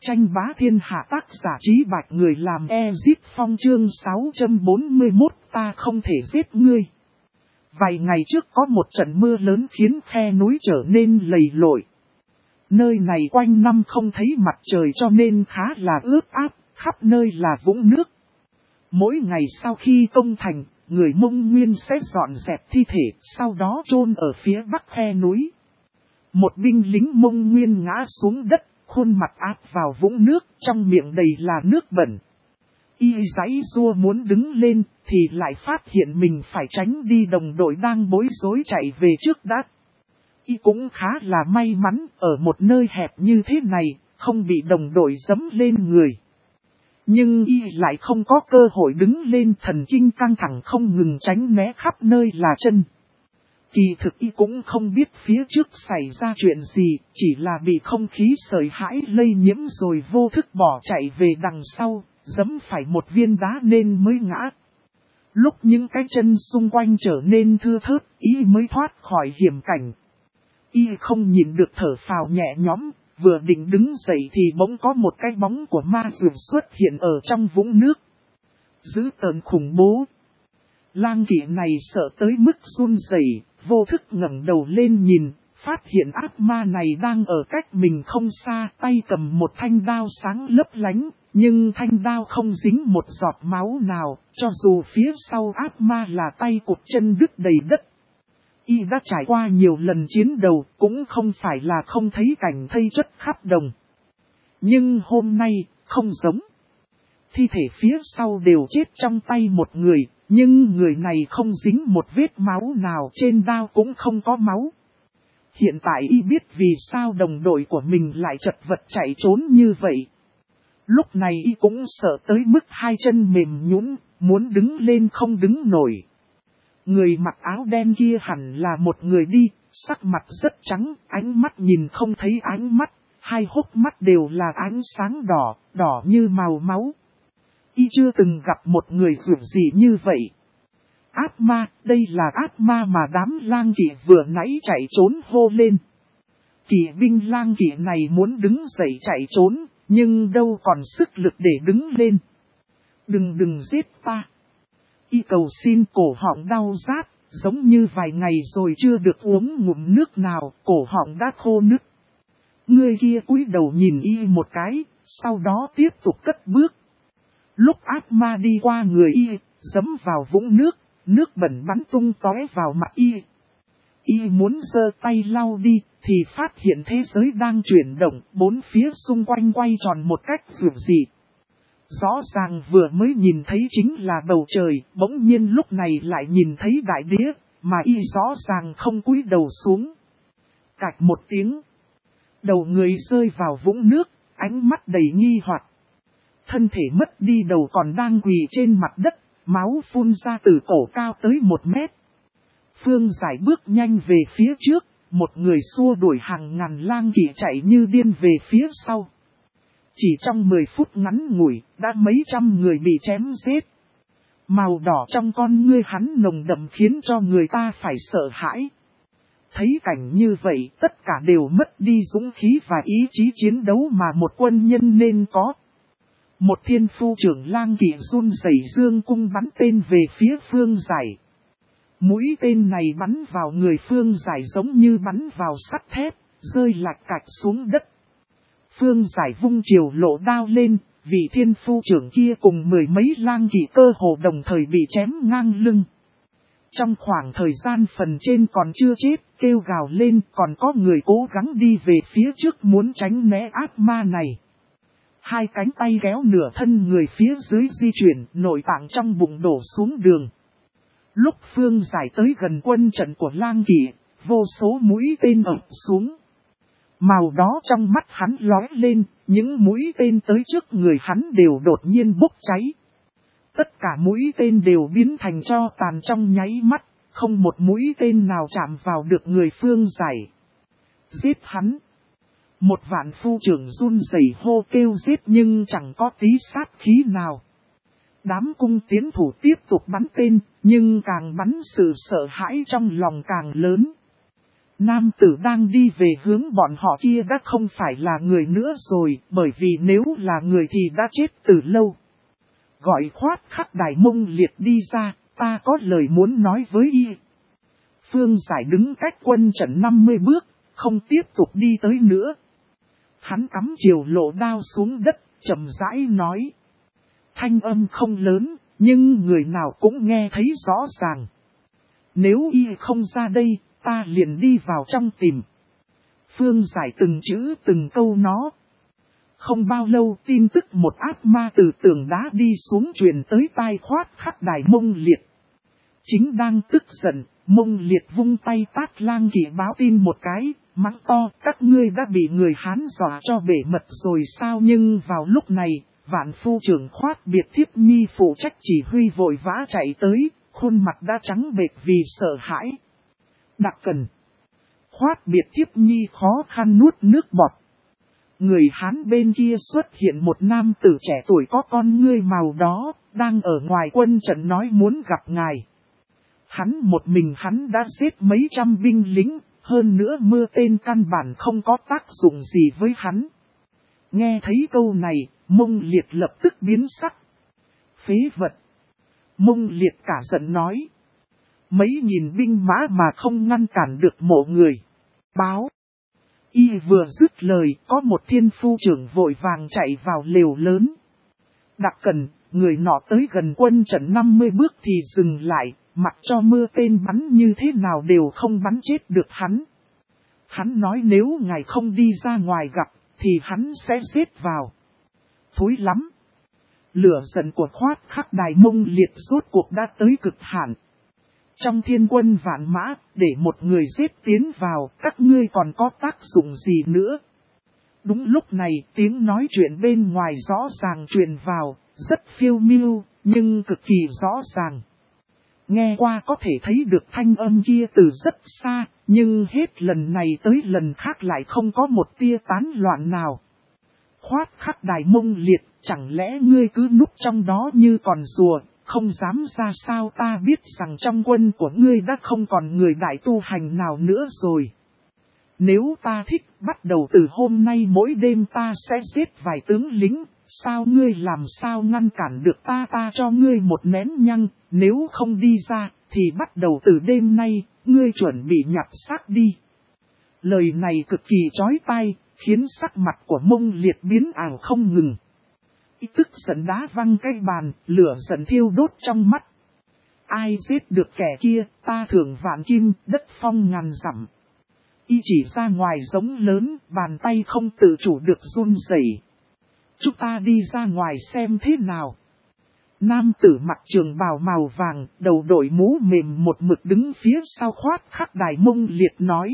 Tranh bá thiên hạ tác giả Trí Bạch người làm Ezip Phong chương 641 ta không thể giết ngươi. Vài ngày trước có một trận mưa lớn khiến khe núi trở nên lầy lội. Nơi này quanh năm không thấy mặt trời cho nên khá là ướt át, khắp nơi là vũng nước. Mỗi ngày sau khi công thành, người Mông Nguyên sẽ dọn dẹp thi thể, sau đó chôn ở phía bắc khe núi. Một binh lính Mông Nguyên ngã xuống đất, khuôn mặt áp vào vũng nước, trong miệng đầy là nước bẩn. Y giãy giụa muốn đứng lên, thì lại phát hiện mình phải tránh đi đồng đội đang bối rối chạy về trước đã. Y cũng khá là may mắn, ở một nơi hẹp như thế này, không bị đồng đội giẫm lên người. Nhưng Y lại không có cơ hội đứng lên, thần kinh căng thẳng không ngừng tránh né khắp nơi là chân. Kỳ thực Y cũng không biết phía trước xảy ra chuyện gì, chỉ là bị không khí sợi hãi lây nhiễm rồi vô thức bỏ chạy về đằng sau, giẫm phải một viên đá nên mới ngã. Lúc những cái chân xung quanh trở nên thưa thớt, Y mới thoát khỏi hiểm cảnh. Y không nhìn được thở phào nhẹ nhõm, vừa định đứng dậy thì bỗng có một cái bóng của ma dược xuất hiện ở trong vũng nước. Dữ tợn khủng bố. Lang kỵ này sợ tới mức run rẩy, vô thức ngẩng đầu lên nhìn, phát hiện ác ma này đang ở cách mình không xa, tay cầm một thanh đao sáng lấp lánh, nhưng thanh đao không dính một giọt máu nào, cho dù phía sau ác ma là tay cụt chân đứt đầy đất. Y đã trải qua nhiều lần chiến đấu, cũng không phải là không thấy cảnh thây chất khắp đồng. Nhưng hôm nay, không giống. Thi thể phía sau đều chết trong tay một người, nhưng người này không dính một vết máu nào, trên đao cũng không có máu. Hiện tại Y biết vì sao đồng đội của mình lại chật vật chạy trốn như vậy. Lúc này Y cũng sợ tới mức hai chân mềm nhũn, muốn đứng lên không đứng nổi. Người mặc áo đen kia hẳn là một người đi, sắc mặt rất trắng, ánh mắt nhìn không thấy ánh mắt, hai hốc mắt đều là ánh sáng đỏ, đỏ như màu máu. Y chưa từng gặp một người dữ gì như vậy. Ác ma, đây là ác ma mà đám lang kỵ vừa nãy chạy trốn hô lên. Kỵ binh lang kỵ này muốn đứng dậy chạy trốn, nhưng đâu còn sức lực để đứng lên. Đừng giết ta. Y cầu xin, cổ họng đau rát, giống như vài ngày rồi chưa được uống ngụm nước nào, cổ họng đã khô nứt. Người kia cúi đầu nhìn Y một cái, sau đó tiếp tục cất bước. Lúc ác ma đi qua người Y, giẫm vào vũng nước, nước bẩn bắn tung tóe vào mặt Y. Y muốn giơ tay lau đi, thì phát hiện thế giới đang chuyển động, bốn phía xung quanh quay tròn một cách dữ dị. Rõ ràng vừa mới nhìn thấy chính là bầu trời, bỗng nhiên lúc này lại nhìn thấy đại đĩa, mà Y rõ ràng không cúi đầu xuống. Cạch một tiếng, đầu người rơi vào vũng nước, ánh mắt đầy nghi hoặc. Thân thể mất đi đầu còn đang quỳ trên mặt đất, máu phun ra từ cổ cao tới 1 mét. Phương Giải bước nhanh về phía trước, một người xua đuổi hàng ngàn lang kỵ chạy như điên về phía sau. Chỉ trong 10 phút ngắn ngủi, đã mấy trăm người bị chém giết. Màu đỏ trong con ngươi hắn nồng đậm khiến cho người ta phải sợ hãi. Thấy cảnh như vậy, tất cả đều mất đi dũng khí và ý chí chiến đấu mà một quân nhân nên có. Một thiên phu trưởng lang kỵ run rẩy dương cung bắn tên về phía Phương Giải. Mũi tên này bắn vào người Phương Giải giống như bắn vào sắt thép, rơi lạch cạch xuống đất. Phương Giải vung chiều lộ đao lên, vị thiên phu trưởng kia cùng 10 mấy lang kỵ cơ hồ đồng thời bị chém ngang lưng. Trong khoảng thời gian phần trên còn chưa chết, kêu gào lên, còn có người cố gắng đi về phía trước muốn tránh né ác ma này. Hai cánh tay kéo nửa thân người phía dưới di chuyển, nội tạng trong bụng đổ xuống đường. Lúc Phương Giải tới gần quân trận của lang kỵ, vô số mũi tên ập xuống. Màu đó trong mắt hắn lóe lên, những mũi tên tới trước người hắn đều đột nhiên bốc cháy. Tất cả mũi tên đều biến thành tro tàn trong nháy mắt, không một mũi tên nào chạm vào được người Phương Giải. Giết hắn! Một vạn phu trưởng run rẩy hô kêu giết nhưng chẳng có tí sát khí nào. Đám cung tiến thủ tiếp tục bắn tên, nhưng càng bắn sự sợ hãi trong lòng càng lớn. Nam tử đang đi về hướng bọn họ kia đã không phải là người nữa rồi, bởi vì nếu là người thì đã chết từ lâu. Gọi Khoát Khắc Đài Mông Liệt đi ra, ta có lời muốn nói với y. Phương Giải đứng cách quân trận 50 bước, không tiếp tục đi tới nữa. Hắn cắm chiều lộ đao xuống đất, chậm rãi nói. Thanh âm không lớn, nhưng người nào cũng nghe thấy rõ ràng. Nếu y không ra đây, ta liền đi vào trong tìm. Phương Giải từng chữ từng câu nó. Không bao lâu tin tức một ác ma từ tường đá đi xuống truyền tới tai Khoát Khắc Đài Mông Liệt. Chính đang tức giận, Mông Liệt vung tay tát Lang Kỵ báo tin một cái, mắng to, các ngươi đã bị người Hán dọa cho bể mật rồi sao? Nhưng vào lúc này, Vạn Phu trưởng Khoát Biệt Thiếp Nhi phụ trách chỉ huy vội vã chạy tới, khuôn mặt đã trắng bệch vì sợ hãi. Đặc Cần. Khoát Biệt Thiếp Nhi khó khăn nuốt nước bọt. Người Hán bên kia xuất hiện một nam tử trẻ tuổi có con ngươi màu đó, đang ở ngoài quân trận nói muốn gặp ngài. Một mình hắn đã giết mấy trăm binh lính, hơn nữa mưa tên căn bản không có tác dụng gì với hắn. Nghe thấy câu này, Mông Liệt lập tức biến sắc. Phế vật. Mông Liệt cả giận nói. Mấy nghìn binh mã mà không ngăn cản được mộ người. Báo. Y vừa dứt lời, có một thiên phu trưởng vội vàng chạy vào lều lớn. Đặc Cần, người nọ tới gần quân trận 50 bước thì dừng lại, mặc cho mưa tên bắn như thế nào đều không bắn chết được hắn. Hắn nói nếu ngài không đi ra ngoài gặp, thì hắn sẽ giết vào. Thối lắm. Lửa giận của Khoát Khắc Đài Mông Liệt rốt cuộc đã tới cực hạn. Trong thiên quân vạn mã, để một người giết tiến vào, các ngươi còn có tác dụng gì nữa? Đúng lúc này, tiếng nói chuyện bên ngoài rõ ràng truyền vào, rất phiêu miêu, nhưng cực kỳ rõ ràng. Nghe qua có thể thấy được thanh âm kia từ rất xa, nhưng hết lần này tới lần khác lại không có một tia tán loạn nào. Khoát Khắc Đài Mông Liệt, chẳng lẽ ngươi cứ núp trong đó như còn rùa, không dám ra sao? Ta biết rằng trong quân của ngươi đã không còn người đại tu hành nào nữa rồi. Nếu ta thích, bắt đầu từ hôm nay mỗi đêm ta sẽ giết vài tướng lính, sao ngươi làm sao ngăn cản được ta? Ta cho ngươi một nén nhăng, nếu không đi ra, thì bắt đầu từ đêm nay, ngươi chuẩn bị nhặt xác đi. Lời này cực kỳ chói tai, khiến sắc mặt của Mông Liệt biến ảo không ngừng. Tức giận đá văng cái bàn, lửa giận thiêu đốt trong mắt. Ai giết được kẻ kia, ta thưởng vạn kim, đất phong ngàn dặm. Y chỉ ra ngoài giống lớn, bàn tay không tự chủ được run rẩy. Chúng ta đi ra ngoài xem thế nào. Nam tử mặc trường bào màu vàng, đầu đội mũ mềm một mực đứng phía sau Khoát Khắc Đài Mông Liệt nói.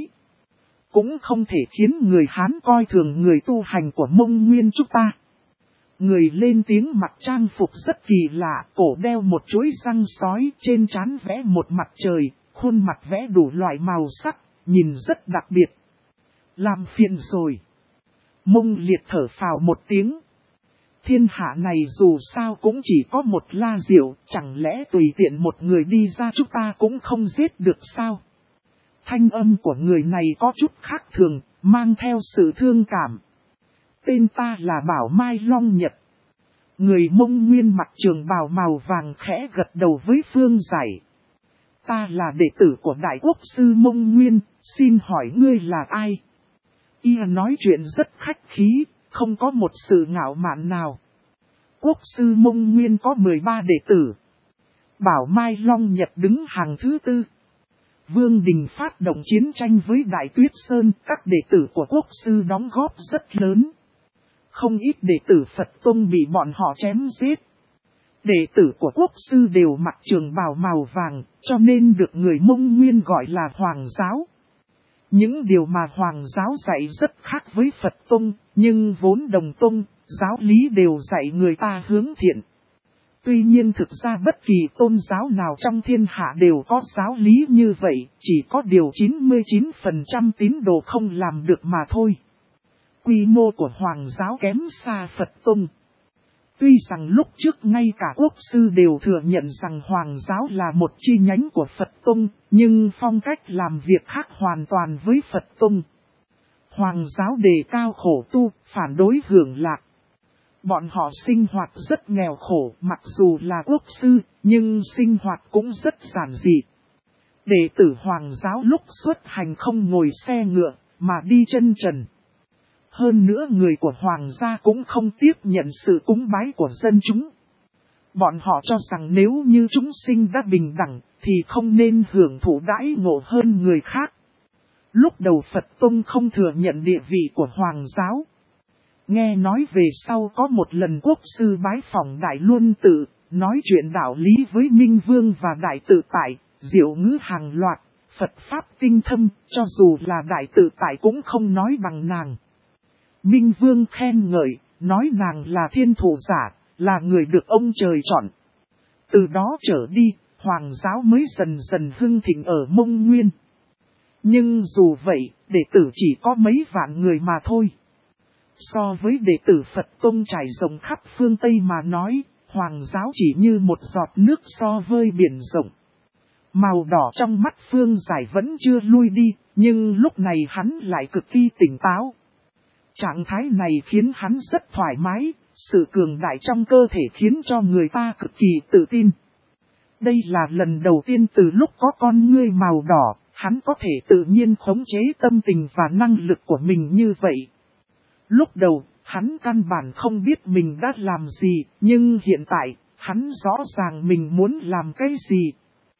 Cũng không thể khiến người Hán coi thường người tu hành của Mông Nguyên chúng ta. Người lên tiếng mặc trang phục rất kỳ lạ, cổ đeo một chuỗi răng sói, trên trán vẽ một mặt trời, khuôn mặt vẽ đủ loại màu sắc, nhìn rất đặc biệt. Làm phiền rồi. Mông Liệt thở phào một tiếng. Thiên hạ này dù sao cũng chỉ có một La Diệu, chẳng lẽ tùy tiện một người đi ra chúng ta cũng không giết được sao? Thanh âm của người này có chút khác thường, mang theo sự thương cảm. Tên ta là Bảo Mai Long Nhật. Người Mông Nguyên mặc trường bào màu vàng khẽ gật đầu với Phương Giải. Ta là đệ tử của Đại Quốc sư Mông Nguyên, xin hỏi ngươi là ai? Y nói chuyện rất khách khí, không có một sự ngạo mạn nào. Quốc sư Mông Nguyên có 13 đệ tử. Bảo Mai Long Nhật đứng hàng thứ 4. Vương Đình phát động chiến tranh với Đại Tuyết Sơn, các đệ tử của quốc sư đóng góp rất lớn. Không ít đệ tử Phật Tông bị bọn họ chém giết. Đệ tử của quốc sư đều mặc trường bào màu vàng, cho nên được người Mông Nguyên gọi là Hoàng giáo. Những điều mà Hoàng giáo dạy rất khác với Phật Tông, nhưng vốn đồng tông, giáo lý đều dạy người ta hướng thiện. Tuy nhiên thực ra bất kỳ tôn giáo nào trong thiên hạ đều có giáo lý như vậy, chỉ có điều 99% tín đồ không làm được mà thôi. Quy mô của Hoàng giáo kém xa Phật Tông. Tuy rằng lúc trước ngay cả quốc sư đều thừa nhận rằng Hoàng giáo là một chi nhánh của Phật Tông, nhưng phong cách làm việc khác hoàn toàn với Phật Tông. Hoàng giáo đề cao khổ tu, phản đối hưởng lạc. Bọn họ sinh hoạt rất nghèo khổ, mặc dù là quốc sư, nhưng sinh hoạt cũng rất giản dị. Đệ tử Hoàng giáo lúc xuất hành không ngồi xe ngựa, mà đi chân trần. Hơn nữa người của Hoàng gia cũng không tiếp nhận sự cúng bái của dân chúng. Bọn họ cho rằng nếu như chúng sinh đã bình đẳng, thì không nên hưởng thụ đãi ngộ hơn người khác. Lúc đầu Phật Tông không thừa nhận địa vị của Hoàng giáo. Nghe nói về sau có một lần quốc sư bái phỏng Đại Luân Tự, nói chuyện đạo lý với Minh Vương và Đại Tự Tại, diệu ngữ hàng loạt, Phật Pháp tinh thâm, cho dù là Đại Tự Tại cũng không nói bằng nàng. Minh Vương khen ngợi, nói nàng là thiên thủ giả, là người được ông trời chọn. Từ đó trở đi, Hoàng giáo mới dần dần hưng thịnh ở Mông Nguyên. Nhưng dù vậy, đệ tử chỉ có mấy vạn người mà thôi. So với đệ tử Phật Tông trải rộng khắp phương Tây mà nói, Hoàng giáo chỉ như một giọt nước so với biển rộng. Màu đỏ trong mắt Phương Giải vẫn chưa lui đi, nhưng lúc này hắn lại cực kỳ tỉnh táo. Trạng thái này khiến hắn rất thoải mái, sự cường đại trong cơ thể khiến cho người ta cực kỳ tự tin. Đây là lần đầu tiên từ lúc có con ngươi màu đỏ, hắn có thể tự nhiên khống chế tâm tình và năng lực của mình như vậy. Lúc đầu, hắn căn bản không biết mình đã làm gì, nhưng hiện tại, hắn rõ ràng mình muốn làm cái gì.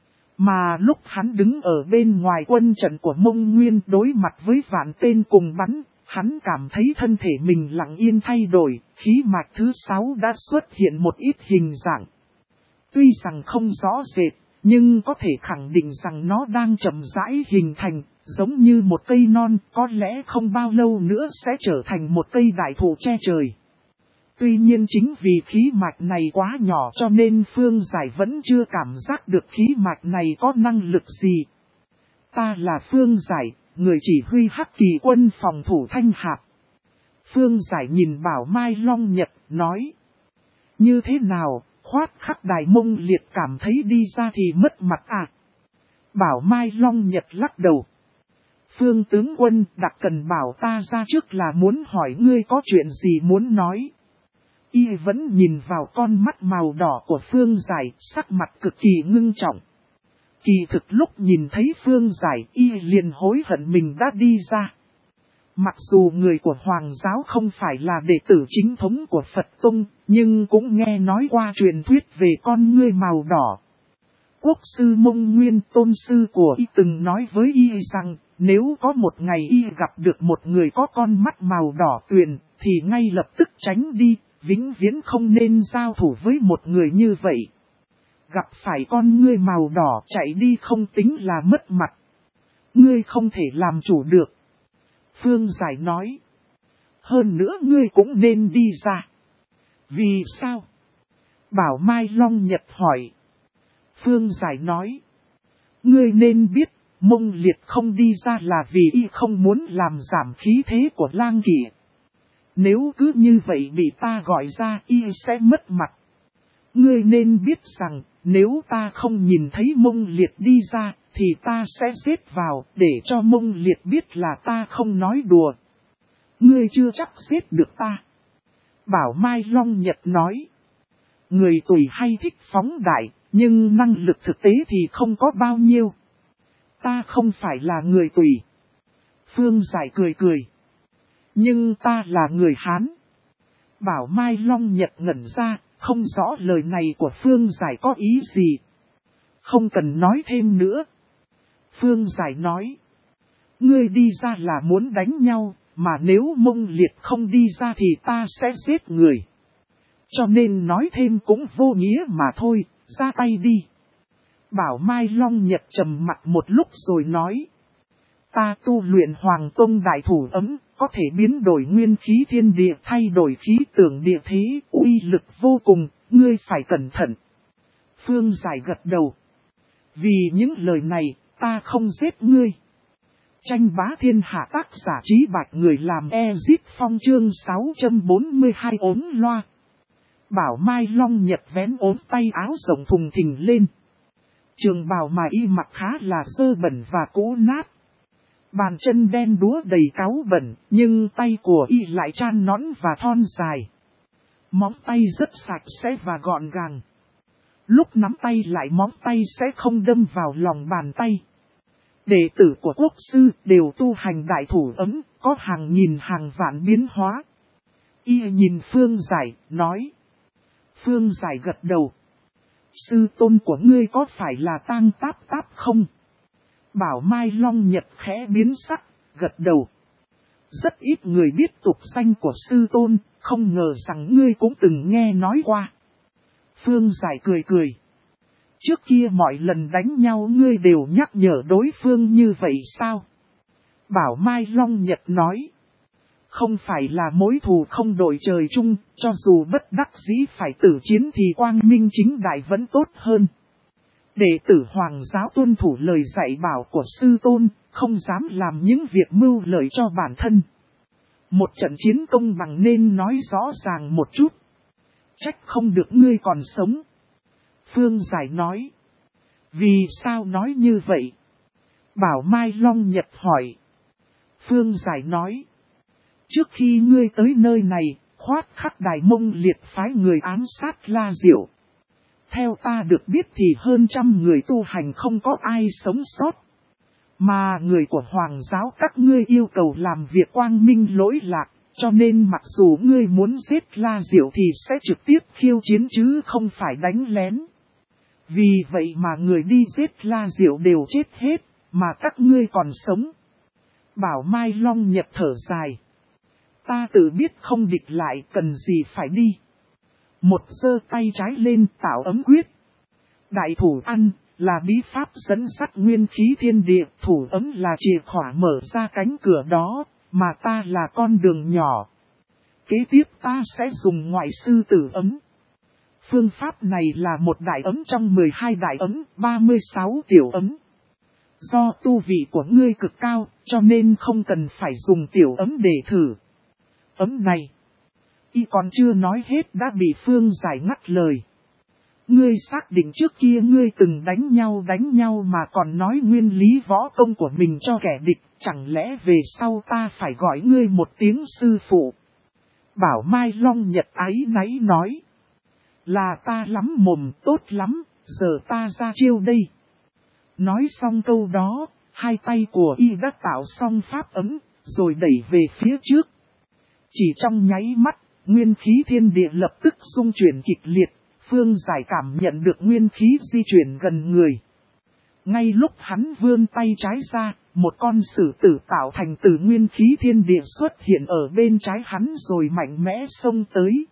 Mà lúc hắn đứng ở bên ngoài quân trận của Mông Nguyên đối mặt với vạn tên cùng bắn, hắn cảm thấy thân thể mình lặng yên thay đổi, khí mạch thứ 6 đã xuất hiện một ít hình dạng. Tuy rằng không rõ rệt, nhưng có thể khẳng định rằng nó đang chậm rãi hình thành, giống như một cây non, có lẽ không bao lâu nữa sẽ trở thành một cây đại thụ che trời. Tuy nhiên chính vì khí mạch này quá nhỏ cho nên Phương Giải vẫn chưa cảm giác được khí mạch này có năng lực gì. Ta là Phương Giải, người chỉ huy Hắc Kỳ quân phòng thủ Thanh Hạp. Phương Giải nhìn Bảo Mai Long Nhật, nói. Như thế nào, khoát khắc Đài Mông Liệt cảm thấy đi ra thì mất mặt à? Bảo Mai Long Nhật lắc đầu. Phương tướng quân đặc cần bảo ta ra trước là muốn hỏi ngươi có chuyện gì muốn nói. Y vẫn nhìn vào con mắt màu đỏ của Phương Giải, sắc mặt cực kỳ ngưng trọng. Kỳ thực lúc nhìn thấy Phương Giải, Y liền hối hận mình đã đi ra. Mặc dù người của Hoàng giáo không phải là đệ tử chính thống của Phật Tông, nhưng cũng nghe nói qua truyền thuyết về con ngươi màu đỏ. Quốc sư Mông Nguyên tôn sư của Y từng nói với Y rằng, nếu có một ngày Y gặp được một người có con mắt màu đỏ tuyền, thì ngay lập tức tránh đi, vĩnh viễn không nên giao thủ với một người như vậy. Gặp phải con ngươi màu đỏ chạy đi không tính là mất mặt. Ngươi không thể làm chủ được. Phương Giải nói. Hơn nữa ngươi cũng nên đi ra. Vì sao? Bảo Mai Long Nhật hỏi. Phương Giải nói. Ngươi nên biết, Mông Liệt không đi ra là vì Y không muốn làm giảm khí thế của Lang Kỷ. Nếu cứ như vậy bị ta gọi ra Y sẽ mất mặt. Ngươi nên biết rằng, nếu ta không nhìn thấy Mông Liệt đi ra, thì ta sẽ giết vào, để cho Mông Liệt biết là ta không nói đùa. Ngươi chưa chắc giết được ta. Bảo Mai Long Nhật nói. Người tùy hay thích phóng đại, nhưng năng lực thực tế thì không có bao nhiêu. Ta không phải là người tùy. Phương Giải cười cười. Nhưng ta là người Hán. Bảo Mai Long Nhật ngẩn ra, không rõ lời này của Phương Giải có ý gì. Không cần nói thêm nữa. Phương Giải nói. Ngươi đi ra là muốn đánh nhau, mà nếu Mông Liệt không đi ra thì ta sẽ giết người. Cho nên nói thêm cũng vô nghĩa mà thôi, ra tay đi. Bảo Mai Long Nhật trầm mặt một lúc rồi nói. Ta tu luyện Hoàng Tông Đại Thủ Ấm, có thể biến đổi nguyên khí thiên địa, thay đổi khí tượng địa thế, uy lực vô cùng, ngươi phải cẩn thận. Phương Giải gật đầu. Vì những lời này, ta không giết ngươi. Tranh bá thiên hạ tác giả Trí Bạch người làm Ezip Phong chương 642 ốm loa. Bảo Mai Long Nhật vén ốm tay áo rộng thùng thình lên. Trường bào mà y mặc khá là dơ bẩn và cũ nát. Bàn chân đen đúa đầy cáu bẩn, nhưng tay của y lại tràn nõn và thon dài. Móng tay rất sạch sẽ và gọn gàng. Lúc nắm tay lại móng tay sẽ không đâm vào lòng bàn tay. Đệ tử của quốc sư đều tu hành đại thủ ấm, có hàng nghìn hàng vạn biến hóa. Y nhìn Phương Giải, nói. Phương Giải gật đầu. Sư tôn của ngươi có phải là Tang Táp Táp không? Bảo Mai Long Nhật khẽ biến sắc, gật đầu. Rất ít người biết tục danh của sư tôn, không ngờ rằng ngươi cũng từng nghe nói qua. Phương Giải cười cười. Trước kia mọi lần đánh nhau ngươi đều nhắc nhở đối phương như vậy sao? Bảo Mai Long Nhật nói. Không phải là mối thù không đổi trời chung, cho dù bất đắc dĩ phải tử chiến thì quang minh chính đại vẫn tốt hơn. Đệ tử Hoàng giáo tuân thủ lời dạy bảo của sư tôn, không dám làm những việc mưu lợi cho bản thân. Một trận chiến công bằng nên nói rõ ràng một chút. Trách không được ngươi còn sống. Phương Giải nói. Vì sao nói như vậy? Bảo Mai Long Nhật hỏi. Phương Giải nói. Trước khi ngươi tới nơi này, Khoát Khắc Đài Mông Liệt phái người ám sát La Diệu. Theo ta được biết thì hơn 100 người tu hành không có ai sống sót. Mà người của Hoàng giáo các ngươi yêu cầu làm việc quang minh lỗi lạc, cho nên mặc dù ngươi muốn giết La Diệu thì sẽ trực tiếp khiêu chiến chứ không phải đánh lén. Vì vậy mà người đi giết La Diệu đều chết hết, mà các ngươi còn sống. Bảo Mai Long Nhật thở dài. Ta tự biết không địch lại, cần gì phải đi. Một giơ tay trái lên tạo ấm quyết. Đại thủ ăn là bí pháp dẫn dắt nguyên khí thiên địa, thủ ấm là chìa khóa mở ra cánh cửa đó, mà ta là con đường nhỏ. Kế tiếp ta sẽ dùng ngoại sư tử ấm. Phương pháp này là một đại ấm trong 12 đại ấm, 36 tiểu ấm. Do tu vị của ngươi cực cao, cho nên không cần phải dùng tiểu ấm để thử. Ấm này, y còn chưa nói hết đã bị Phương Giải ngắt lời. Ngươi xác định trước kia ngươi từng đánh nhau mà còn nói nguyên lý võ công của mình cho kẻ địch, chẳng lẽ về sau ta phải gọi ngươi một tiếng sư phụ? Bảo Mai Long Nhật áy náy nói. Là ta lắm mồm, tốt lắm, giờ ta ra chiêu đây. Nói xong câu đó, hai tay của y đã tạo xong pháp ấm, rồi đẩy về phía trước. Chỉ trong nháy mắt, nguyên khí thiên địa lập tức xung chuyển kịch liệt, Phương Giải cảm nhận được nguyên khí di chuyển gần người. Ngay lúc hắn vươn tay trái ra, một con sử tử tạo thành từ nguyên khí thiên địa xuất hiện ở bên trái hắn rồi mạnh mẽ xông tới.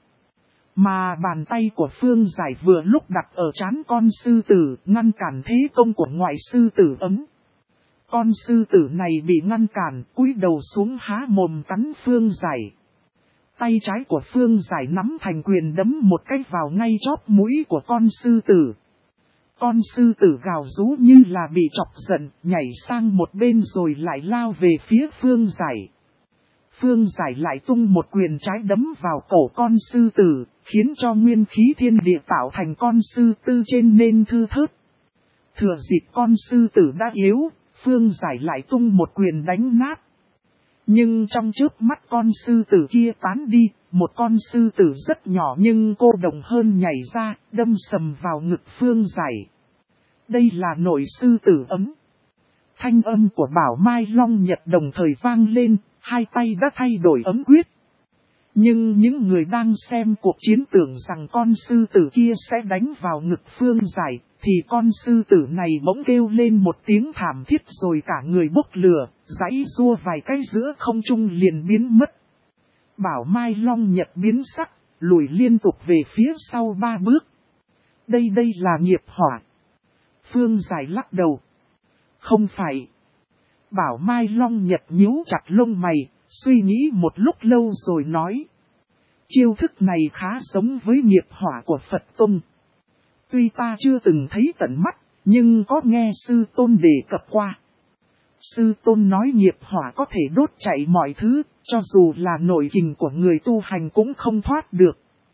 Mà bàn tay của Phương Giải vừa lúc đặt ở trán con sư tử, ngăn cản thế công của ngoại sư tử ấm. Con sư tử này bị ngăn cản, cúi đầu xuống há mồm cắn Phương Giải. Tay trái của Phương Giải nắm thành quyền đấm một cái vào ngay chóp mũi của con sư tử. Con sư tử gào rú như là bị chọc giận, nhảy sang một bên rồi lại lao về phía Phương Giải. Phương Giải lại tung một quyền trái đấm vào cổ con sư tử, khiến cho nguyên khí thiên địa tạo thành con sư tư trên nên thư thớt. Thừa dịp con sư tử đã yếu, Phương Giải lại tung một quyền đánh nát. Nhưng trong chớp mắt con sư tử kia tán đi, một con sư tử rất nhỏ nhưng cô đồng hơn nhảy ra, đâm sầm vào ngực Phương Giải. Đây là nội sư tử ấm. Thanh âm của Bảo Mai Long Nhật đồng thời vang lên, hai tay đã thay đổi ấm quyết. Nhưng những người đang xem cuộc chiến tưởng rằng con sư tử kia sẽ đánh vào ngực Phương Giải, thì con sư tử này bỗng kêu lên một tiếng thảm thiết rồi cả người bốc lửa, giãy giụa vài cái giữa không trung liền biến mất. Bảo Mai Long Nhật biến sắc, lùi liên tục về phía sau 3 bước. Đây là nghiệp hỏa. Phương Giải lắc đầu. Không phải. Bảo Mai Long Nhật nhíu chặt lông mày, suy nghĩ một lúc lâu rồi nói. Chiêu thức này khá giống với nghiệp hỏa của Phật Tông. Tuy ta chưa từng thấy tận mắt, nhưng có nghe sư tôn đề cập qua. Sư tôn nói nghiệp hỏa có thể đốt chạy mọi thứ, cho dù là nội kình của người tu hành cũng không thoát được.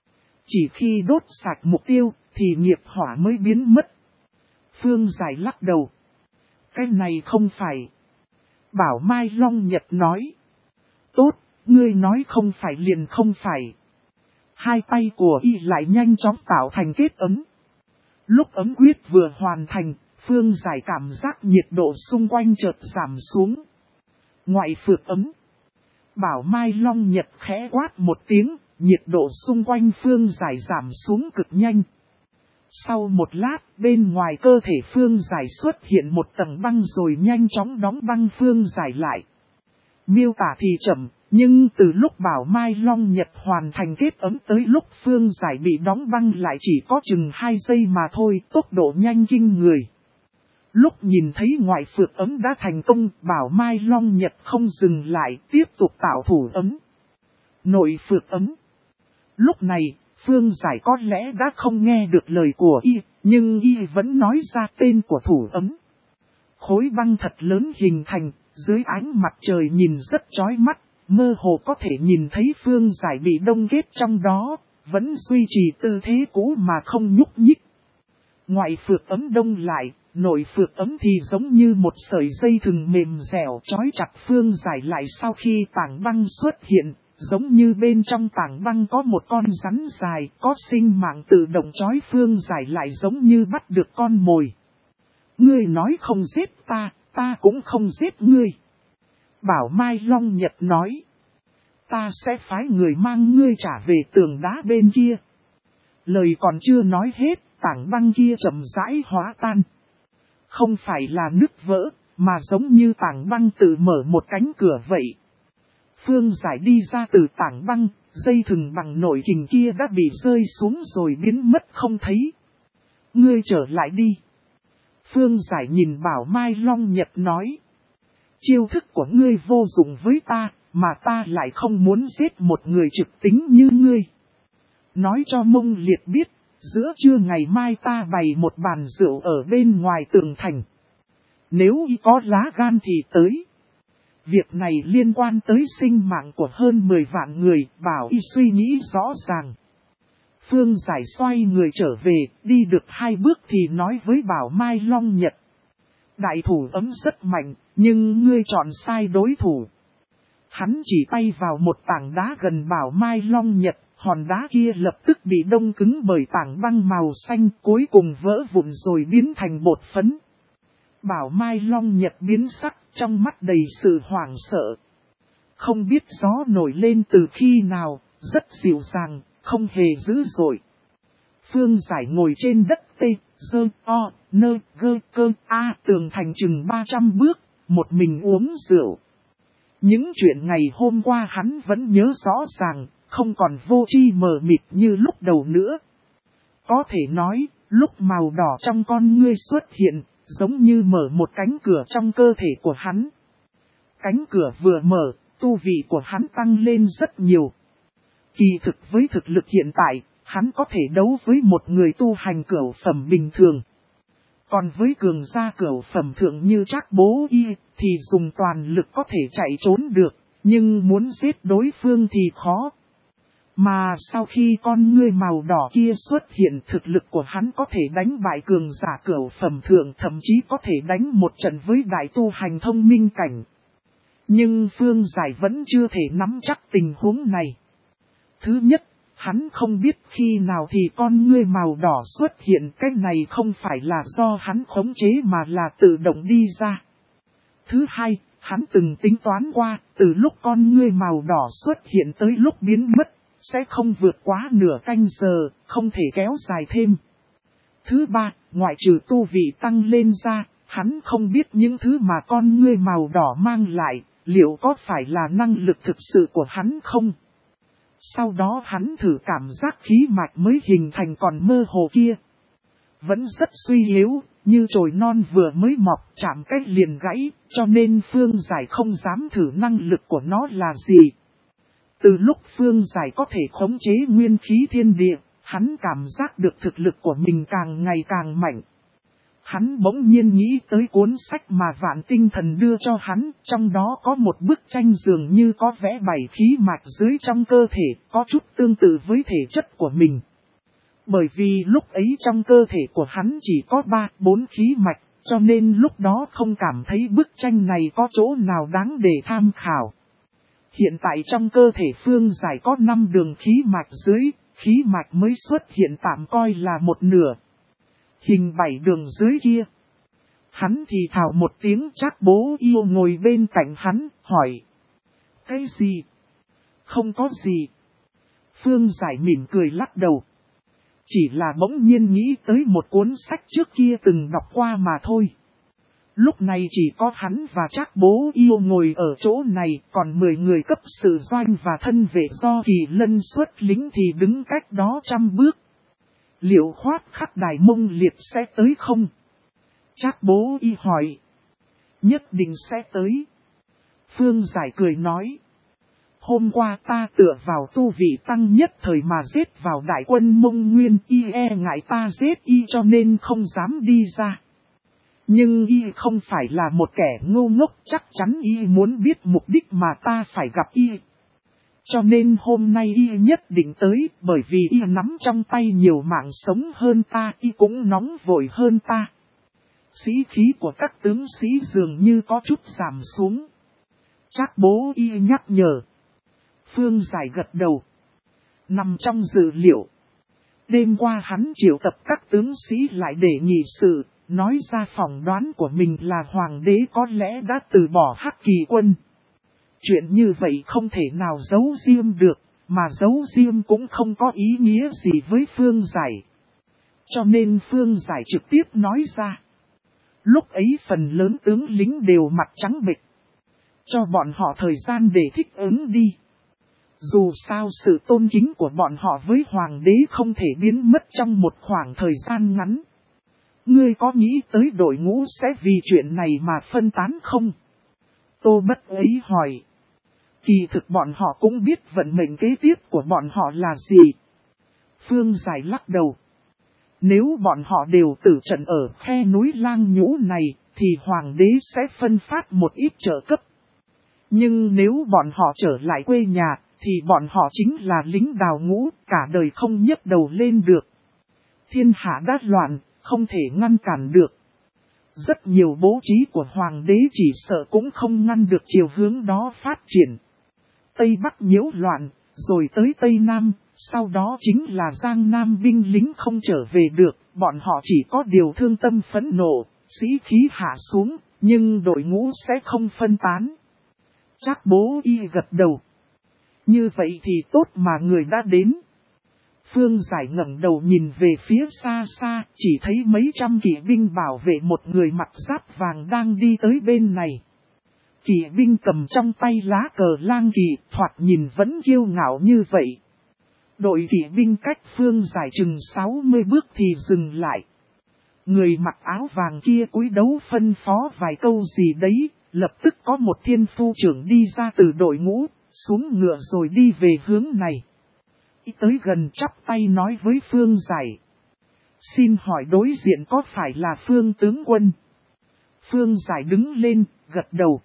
chỉ khi đốt sạch mục tiêu thì nghiệp hỏa mới biến mất. Phương Giải lắc đầu. Cái này không phải. Bảo Mai Long Nhật nói. Tốt, ngươi nói không phải liền không phải. Hai tay của y lại nhanh chóng tạo thành kết ấm. Lúc ấm quyết vừa hoàn thành, Phương Giải cảm giác nhiệt độ xung quanh chợt giảm xuống. Ngoại phược ấm. Bảo Mai Long Nhật khẽ quát một tiếng, nhiệt độ xung quanh Phương Giải giảm xuống cực nhanh. Sau một lát, bên ngoài cơ thể Phương Giải xuất hiện một tầng băng rồi nhanh chóng đóng băng Phương Giải lại. Miêu tả thì chậm, nhưng từ lúc Bảo Mai Long Nhật hoàn thành kết ấm tới lúc Phương Giải bị đóng băng lại chỉ có chừng 2 giây mà thôi, tốc độ nhanh kinh người. Lúc nhìn thấy ngoại phược ấm đã thành công, Bảo Mai Long Nhật không dừng lại, tiếp tục tạo thủ ấm. Nội phược ấm. Lúc này, Phương Giải có lẽ đã không nghe được lời của y, nhưng y vẫn nói ra tên của thủ ấm. Khối băng thật lớn hình thành, dưới ánh mặt trời nhìn rất chói mắt, mơ hồ có thể nhìn thấy Phương Giải bị đông kết trong đó, vẫn duy trì tư thế cũ mà không nhúc nhích. Ngoại phược ấm đông lại, nội phược ấm thì giống như một sợi dây thừng mềm dẻo trói chặt Phương Giải lại sau khi tảng băng xuất hiện, giống như bên trong tảng băng có một con rắn dài, có sinh mạng tự động trói Phương Giải lại giống như bắt được con mồi. Ngươi nói không giết ta, ta cũng không giết ngươi. Bảo Mai Long Nhật nói. Ta sẽ phái người mang ngươi trả về tường đá bên kia. Lời còn chưa nói hết, tảng băng kia chậm rãi hóa tan. Không phải là nứt vỡ, mà giống như tảng băng tự mở một cánh cửa vậy. Phương Giải đi ra từ tảng băng, dây thừng bằng nội kình kia đã bị rơi xuống rồi biến mất không thấy. Ngươi trở lại đi. Phương Giải nhìn Bảo Mai Long Nhật nói. Chiêu thức của ngươi vô dụng với ta, mà ta lại không muốn giết một người trực tính như ngươi. Nói cho Mông Liệt biết, giữa trưa ngày mai ta bày một bàn rượu ở bên ngoài tường thành. Nếu y có lá gan thì tới. Việc này liên quan tới sinh mạng của hơn 10 vạn người, bảo y suy nghĩ rõ ràng. Phương Giải xoay người trở về, đi được 2 bước thì nói với Bảo Mai Long Nhật. Đại thủ ấm rất mạnh, nhưng ngươi chọn sai đối thủ. Hắn chỉ tay vào một tảng đá gần Bảo Mai Long Nhật, hòn đá kia lập tức bị đông cứng bởi tảng băng màu xanh cuối cùng vỡ vụn rồi biến thành bột phấn. Bảo Mai Long Nhật biến sắc, trong mắt đầy sự hoảng sợ. Không biết gió nổi lên từ khi nào, rất dịu dàng, không hề dữ dội. Phương Giải ngồi trên đất tê, dơ, o, nơ, gơ, cơ, a tường thành chừng 300 bước, một mình uống rượu. Những chuyện ngày hôm qua hắn vẫn nhớ rõ ràng, không còn vô tri mờ mịt như lúc đầu nữa. Có thể nói, lúc màu đỏ trong con ngươi xuất hiện, giống như mở một cánh cửa trong cơ thể của hắn. Cánh cửa vừa mở, tu vị của hắn tăng lên rất nhiều. Kỳ thực với thực lực hiện tại, hắn có thể đấu với một người tu hành cửu phẩm bình thường. Còn với cường gia cửu phẩm thượng như Trác Bố Y, thì dùng toàn lực có thể chạy trốn được, nhưng muốn giết đối phương thì khó. Mà sau khi con ngươi màu đỏ kia xuất hiện, thực lực của hắn có thể đánh bại cường giả cửu phẩm thượng, thậm chí có thể đánh một trận với đại tu hành thông minh cảnh. Nhưng Phương Giải vẫn chưa thể nắm chắc tình huống này. Thứ nhất, hắn không biết khi nào thì con ngươi màu đỏ xuất hiện, cái này không phải là do hắn khống chế mà là tự động đi ra. Thứ hai, hắn từng tính toán qua, từ lúc con ngươi màu đỏ xuất hiện tới lúc biến mất, sẽ không vượt quá nửa canh giờ, không thể kéo dài thêm. Thứ ba, ngoại trừ tu vị tăng lên ra, hắn không biết những thứ mà con ngươi màu đỏ mang lại, liệu có phải là năng lực thực sự của hắn không? Sau đó hắn thử cảm giác khí mạch mới hình thành còn mơ hồ kia. Vẫn rất suy yếu, như chồi non vừa mới mọc chạm cách liền gãy, cho nên Phương Giải không dám thử năng lực của nó là gì. Từ lúc Phương Giải có thể khống chế nguyên khí thiên địa, hắn cảm giác được thực lực của mình càng ngày càng mạnh. Hắn bỗng nhiên nghĩ tới cuốn sách mà Vạn Tinh Thần đưa cho hắn, trong đó có một bức tranh dường như có vẽ 7 khí mạch dưới trong cơ thể, có chút tương tự với thể chất của mình. Bởi vì lúc ấy trong cơ thể của hắn chỉ có 3-4 khí mạch, cho nên lúc đó không cảm thấy bức tranh này có chỗ nào đáng để tham khảo. Hiện tại trong cơ thể Phương Giải có 5 đường khí mạch dưới, khí mạch mới xuất hiện tạm coi là một nửa. Hình 7 đường dưới kia. Hắn thì thào một tiếng, Trác Bố Yêu ngồi bên cạnh hắn, hỏi. Cái gì? Không có gì. Phương Giải mỉm cười lắc đầu. Chỉ là bỗng nhiên nghĩ tới một cuốn sách trước kia từng đọc qua mà thôi. Lúc này chỉ có hắn và Trác Bố Yêu ngồi ở chỗ này, còn 10 người cấp sự doanh và thân vệ do Kỳ Lân xuất lính thì đứng cách đó 100 bước. Liệu Khoát Khắc Đài Mông Liệt sẽ tới không? Trác Bố Y hỏi. Nhất định sẽ tới. Phương Giải cười nói. Hôm qua ta tựa vào tu vị tăng nhất thời mà giết vào đại quân Mông Nguyên, y e ngại ta giết y cho nên không dám đi ra. Nhưng y không phải là một kẻ ngu ngốc, chắc chắn y muốn biết mục đích mà ta phải gặp y. Cho nên hôm nay y nhất định tới, bởi vì y nắm trong tay nhiều mạng sống hơn ta, y cũng nóng vội hơn ta. Sĩ khí của các tướng sĩ dường như có chút giảm xuống. Trác Bố Y nhắc nhở. Phương Giải gật đầu. Nằm trong dự liệu. Đêm qua hắn triệu tập các tướng sĩ lại để nghị sự, nói ra phỏng đoán của mình là hoàng đế có lẽ đã từ bỏ Hắc Kỳ quân. Chuyện như vậy không thể nào giấu riêng được, mà giấu riêng cũng không có ý nghĩa gì với Phương Giải. Cho nên Phương Giải trực tiếp nói ra. Lúc ấy phần lớn tướng lính đều mặt trắng bệch. Cho bọn họ thời gian để thích ứng đi. Dù sao sự tôn kính của bọn họ với hoàng đế không thể biến mất trong một khoảng thời gian ngắn. Ngươi có nghĩ tới đội ngũ sẽ vì chuyện này mà phân tán không? Tô Bất ấy hỏi. Kỳ thực bọn họ cũng biết vận mệnh kế tiếp của bọn họ là gì. Phương Giải lắc đầu. Nếu bọn họ đều tử trận ở khe núi Lang Nhũ này, thì hoàng đế sẽ phân phát một ít trợ cấp. Nhưng nếu bọn họ trở lại quê nhà, thì bọn họ chính là lính đào ngũ, cả đời không nhấc đầu lên được. Thiên hạ đã loạn, không thể ngăn cản được. Rất nhiều bố trí của hoàng đế chỉ sợ cũng không ngăn được chiều hướng đó phát triển. Tây Bắc nhiễu loạn, rồi tới Tây Nam, sau đó chính là Giang Nam binh lính không trở về được, bọn họ chỉ có điều thương tâm phẫn nộ, sĩ khí hạ xuống, nhưng đội ngũ sẽ không phân tán. Trác Bố Y gật đầu. Như vậy thì tốt mà người đã đến. Phương Giải ngẩng đầu nhìn về phía xa xa, chỉ thấy mấy trăm kỵ binh bảo vệ một người mặc giáp vàng đang đi tới bên này. Kỵ binh cầm trong tay lá cờ lang kỳ, thoạt nhìn vẫn kiêu ngạo như vậy. Đội kỵ binh cách Phương Giải chừng 60 bước thì dừng lại. Người mặc áo vàng kia cúi đấu phân phó vài câu gì đấy, lập tức có một thiên phu trưởng đi ra từ đội ngũ, xuống ngựa rồi đi về hướng này. Tới gần chắp tay nói với Phương Giải. Xin hỏi đối diện có phải là Phương tướng quân? Phương Giải đứng lên, gật đầu.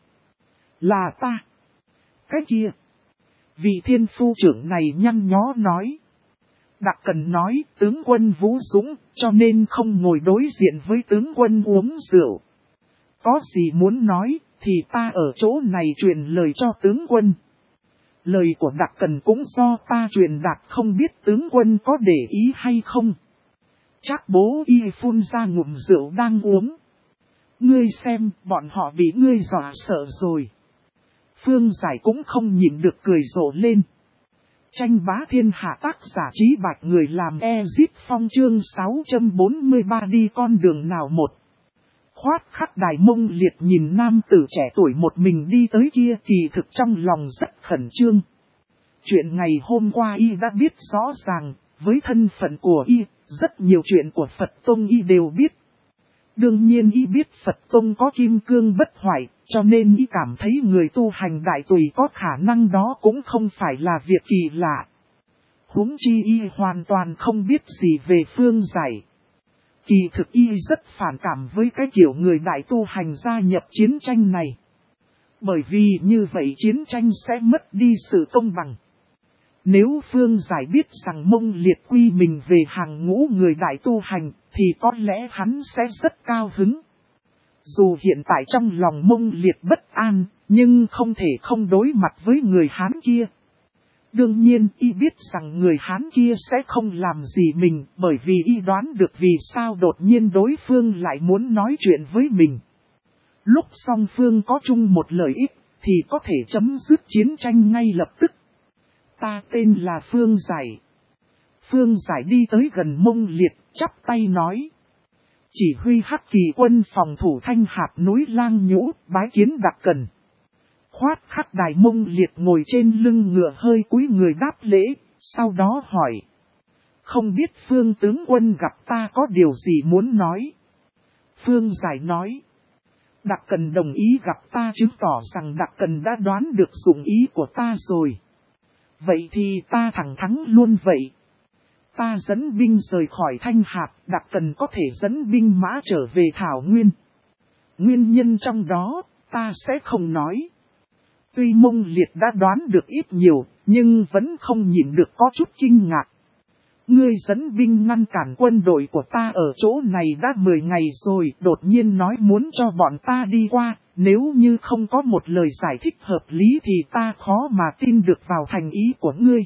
Là ta. Cái kia. Vị thiên phu trưởng này nhăn nhó nói. Đặc Cần nói tướng quân vũ dũng, cho nên không ngồi đối diện với tướng quân uống rượu. Có gì muốn nói, thì ta ở chỗ này truyền lời cho tướng quân. Lời của Đặc Cần cũng do ta truyền đạt, không biết tướng quân có để ý hay không. Trác Bố Y phun ra ngụm rượu đang uống. Ngươi xem, bọn họ bị ngươi dọa sợ rồi. Phương Giải cũng không nhịn được cười rộ lên. Tranh bá thiên hạ tác giả Trí Bạch người làm Ezip Phong chương 643 đi con đường nào một. Khoát Khắc Đài Mông Liệt nhìn nam tử trẻ tuổi một mình đi tới kia, kỳ thực trong lòng rất khẩn trương. Chuyện ngày hôm qua y đã biết rõ ràng, với thân phận của y, rất nhiều chuyện của Phật Tông y đều biết. Đương nhiên y biết Phật Tông có kim cương bất hoại, cho nên y cảm thấy người tu hành đại tùy có khả năng đó cũng không phải là việc kỳ lạ. Huống chi y hoàn toàn không biết gì về Phương Giải. Kỳ thực y rất phản cảm với cái kiểu người đại tu hành gia nhập chiến tranh này. Bởi vì như vậy chiến tranh sẽ mất đi sự công bằng. Nếu Phương Giải biết rằng Mông Liệt quy mình về hàng ngũ người đại tu hành, thì có lẽ hắn sẽ rất cao hứng. Dù hiện tại trong lòng Mông Liệt bất an, nhưng không thể không đối mặt với người Hán kia. Đương nhiên y biết rằng người Hán kia sẽ không làm gì mình, bởi vì y đoán được vì sao đột nhiên đối phương lại muốn nói chuyện với mình. Lúc song phương có chung một lợi ích, thì có thể chấm dứt chiến tranh ngay lập tức. Ta tên là Phương Giải. Phương Giải đi tới gần Mông Liệt, chắp tay nói. Chỉ huy Hắc Kỳ quân phòng thủ Thanh Hạp núi Lang Nhũ, bái kiến Đặc Cần. Khoát Khắc Đài Mông Liệt ngồi trên lưng ngựa hơi cúi người đáp lễ, sau đó hỏi. Không biết Phương tướng quân gặp ta có điều gì muốn nói? Phương Giải nói. Đặc Cần đồng ý gặp ta chứng tỏ rằng Đặc Cần đã đoán được dụng ý của ta rồi. Vậy thì ta thẳng thắn luôn vậy. Ta dẫn binh rời khỏi Thanh Hạp, Đặc Cần có thể dẫn binh mã trở về Thảo Nguyên. Nguyên nhân trong đó, ta sẽ không nói. Tuy Mông Liệt đã đoán được ít nhiều, nhưng vẫn không nhịn được có chút kinh ngạc. Ngươi dẫn binh ngăn cản quân đội của ta ở chỗ này đã 10 ngày rồi, đột nhiên nói muốn cho bọn ta đi qua, nếu như không có một lời giải thích hợp lý thì ta khó mà tin được vào thành ý của ngươi.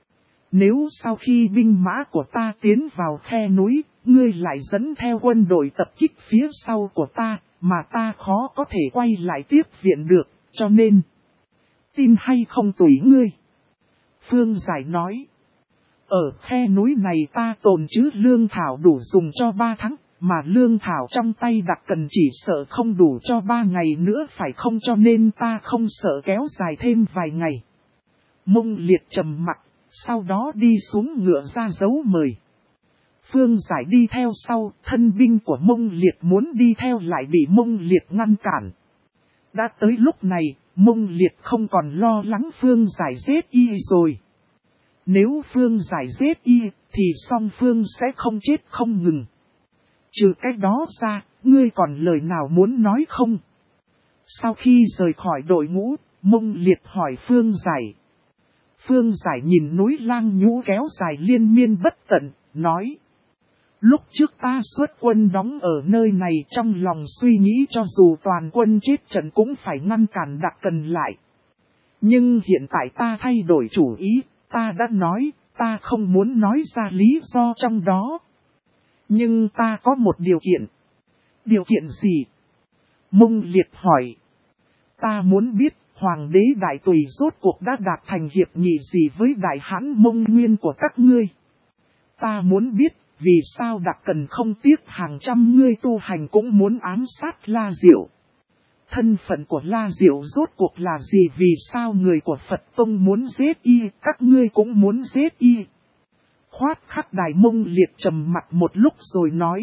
Nếu sau khi binh mã của ta tiến vào khe núi, ngươi lại dẫn theo quân đội tập kích phía sau của ta, mà ta khó có thể quay lại tiếp viện được, cho nên tin hay không tùy ngươi. Phương Giải nói. Ở khe núi này ta tồn trữ lương thảo đủ dùng cho 3 tháng, mà lương thảo trong tay Đặc Cần chỉ sợ không đủ cho 3 ngày nữa phải không, cho nên ta không sợ kéo dài thêm vài ngày. Mông Liệt trầm mặc, sau đó đi xuống ngựa ra dấu mời. Phương Giải đi theo sau, thân binh của Mông Liệt muốn đi theo lại bị Mông Liệt ngăn cản. Đã tới lúc này, Mông Liệt không còn lo lắng Phương Giải giết y rồi. Nếu Phương Giải giết y, thì song phương sẽ không chết không ngừng. Trừ cách đó ra, ngươi còn lời nào muốn nói không? Sau khi rời khỏi đội ngũ, Mông Liệt hỏi Phương Giải. Phương Giải nhìn núi Lang Nhũ kéo dài liên miên bất tận, nói. Lúc trước ta xuất quân đóng ở nơi này, trong lòng suy nghĩ cho dù toàn quân chết trận cũng phải ngăn cản Đặc Cần lại. Nhưng hiện tại ta thay đổi chủ ý, ta đã nói, ta không muốn nói ra lý do trong đó. Nhưng ta có một điều kiện. Điều kiện gì? Mông Liệt hỏi. Ta muốn biết Hoàng đế Đại Tùy rốt cuộc đã đạt thành hiệp nghị gì với Đại Hãn Mông Nguyên của các ngươi. Ta muốn biết vì sao Đặc Cần không tiếc hàng trăm ngươi tu hành cũng muốn ám sát La Diệu. Thân phận của La Diệu rốt cuộc là gì, vì sao người của Phật Tông muốn giết y, các ngươi cũng muốn giết y. Khoát Khắc Đài Mông Liệt trầm mặt một lúc rồi nói.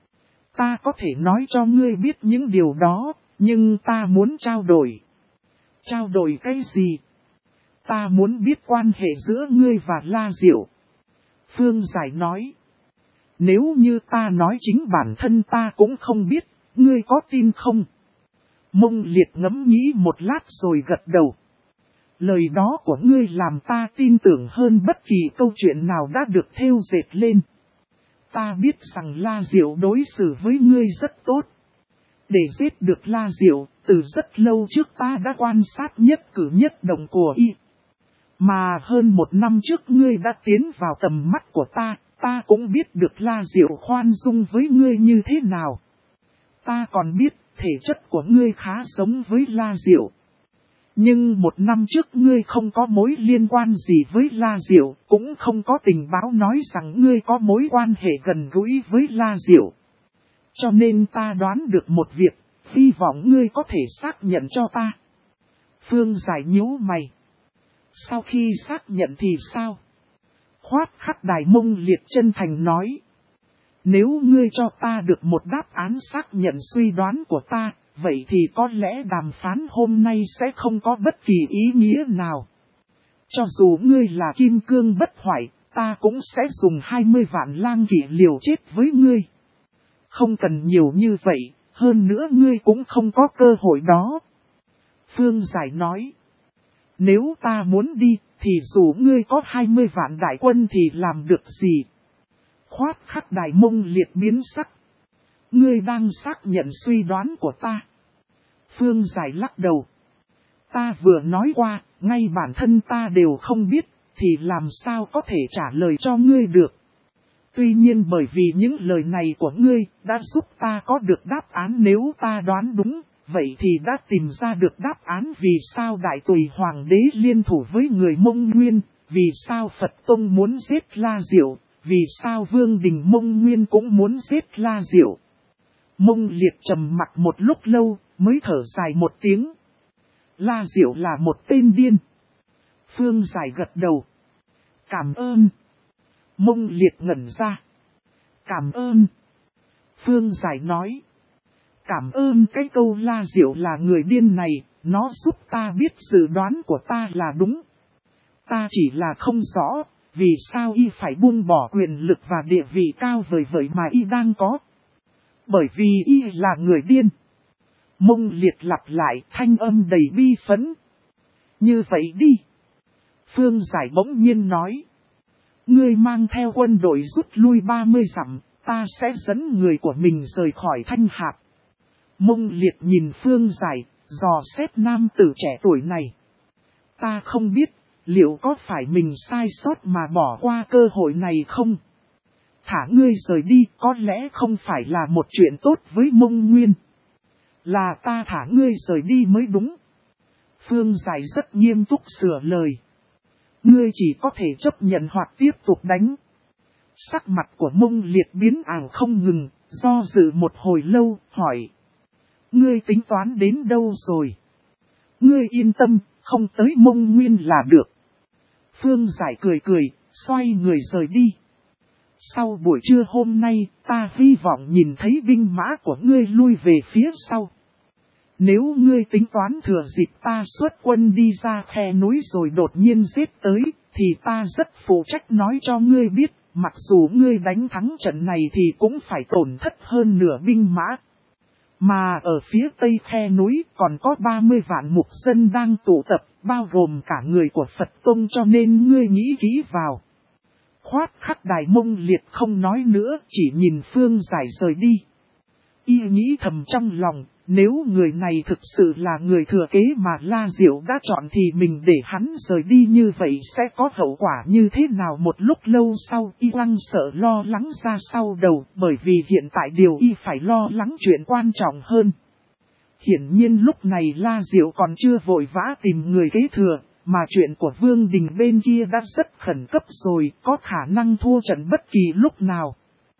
Ta có thể nói cho ngươi biết những điều đó, nhưng ta muốn trao đổi. Trao đổi cái gì? Ta muốn biết quan hệ giữa ngươi và La Diệu. Phương Giải nói. Nếu như ta nói chính bản thân ta cũng không biết, ngươi có tin không? Mông Liệt ngẫm nghĩ một lát rồi gật đầu. Lời đó của ngươi làm ta tin tưởng hơn bất kỳ câu chuyện nào đã được thêu dệt lên. Ta biết rằng La Diệu đối xử với ngươi rất tốt. Để giết được La Diệu, từ rất lâu trước ta đã quan sát nhất cử nhất động của y. Mà hơn 1 năm trước ngươi đã tiến vào tầm mắt của ta, ta cũng biết được La Diệu khoan dung với ngươi như thế nào. Ta còn biết thể chất của ngươi khá giống với La Diệu. Nhưng 1 năm trước ngươi không có mối liên quan gì với La Diệu, cũng không có tình báo nói rằng ngươi có mối quan hệ gần gũi với La Diệu. Cho nên ta đoán được một việc, hy vọng ngươi có thể xác nhận cho ta. Phương Giải nhíu mày. Sau khi xác nhận thì sao? Khoát Khắc Đài Mông Liệt chân thành nói. Nếu ngươi cho ta được một đáp án xác nhận suy đoán của ta, vậy thì có lẽ đàm phán hôm nay sẽ không có bất kỳ ý nghĩa nào. Cho dù ngươi là kim cương bất hoại, ta cũng sẽ dùng 20 vạn lang kỵ liều chết với ngươi. Không cần nhiều như vậy, hơn nữa ngươi cũng không có cơ hội đó. Phương Giải nói. Nếu ta muốn đi, thì dù ngươi có 20 vạn đại quân thì làm được gì? Khoát khắc Đại Mông Liệt biến sắc. Ngươi đang xác nhận suy đoán của ta. Phương Giải lắc đầu. Ta vừa nói qua, ngay bản thân ta đều không biết, thì làm sao có thể trả lời cho ngươi được. Tuy nhiên bởi vì những lời này của ngươi đã giúp ta có được đáp án, nếu ta đoán đúng, vậy thì đã tìm ra được đáp án vì sao Đại Tùy Hoàng đế liên thủ với người Mông Nguyên, vì sao Phật Tông muốn giết La Diệu, vì sao Vương Đình Mông Nguyên cũng muốn giết La Diệu. Mông Liệt trầm mặc một lúc lâu, mới thở dài một tiếng. La Diệu là một tên điên. Phương Giải gật đầu. Cảm ơn. Mông Liệt ngẩn ra. Cảm ơn. Phương Giải nói. Cảm ơn cái câu La Diệu là người điên này, nó giúp ta biết dự đoán của ta là đúng. Ta chỉ là không rõ, vì sao y phải buông bỏ quyền lực và địa vị cao vời vợi mà y đang có. Bởi vì y là người điên. Mông Liệt lặp lại, thanh âm đầy bi phẫn. Như vậy đi. Phương Giải bỗng nhiên nói. Ngươi mang theo quân đội rút lui 30 dặm, ta sẽ dẫn người của mình rời khỏi Thanh Hạp. Mông Liệt nhìn Phương Giải, dò xét nam tử trẻ tuổi này. Ta không biết, liệu có phải mình sai sót mà bỏ qua cơ hội này không? Thả ngươi rời đi có lẽ không phải là một chuyện tốt với Mông Nguyên. Là ta thả ngươi rời đi mới đúng. Phương Giải rất nghiêm túc sửa lời. Ngươi chỉ có thể chấp nhận hoặc tiếp tục đánh. Sắc mặt của Mông Liệt biến ảo không ngừng, do dự một hồi lâu, hỏi. Ngươi tính toán đến đâu rồi? Ngươi yên tâm, không tới Mông Nguyên là được. Phương Giải cười cười, xoay người rời đi. Sau buổi trưa hôm nay, ta hy vọng nhìn thấy binh mã của ngươi lui về phía sau. Nếu ngươi tính toán thừa dịp ta xuất quân đi ra khe núi rồi đột nhiên giết tới, thì ta rất phụ trách nói cho ngươi biết, mặc dù ngươi đánh thắng trận này thì cũng phải tổn thất hơn nửa binh mã. Mà ở phía tây khe núi còn có 30 vạn mục dân đang tụ tập, bao gồm cả người của Phật Tông, cho nên ngươi nghĩ kỹ vào. Khoát khắc Đại Mông Liệt không nói nữa, chỉ nhìn Phương Giải rời đi. Y nghĩ thầm trong lòng, nếu người này thực sự là người thừa kế mà La Diệu đã chọn thì mình để hắn rời đi như vậy sẽ có hậu quả như thế nào. Một lúc lâu sau, Y lăng sợ lo lắng ra sau đầu, bởi vì hiện tại điều Y phải lo lắng chuyện quan trọng hơn. Hiển nhiên lúc này La Diệu còn chưa vội vã tìm người kế thừa, mà chuyện của Vương Đình bên kia đã rất khẩn cấp rồi, có khả năng thua trận bất kỳ lúc nào.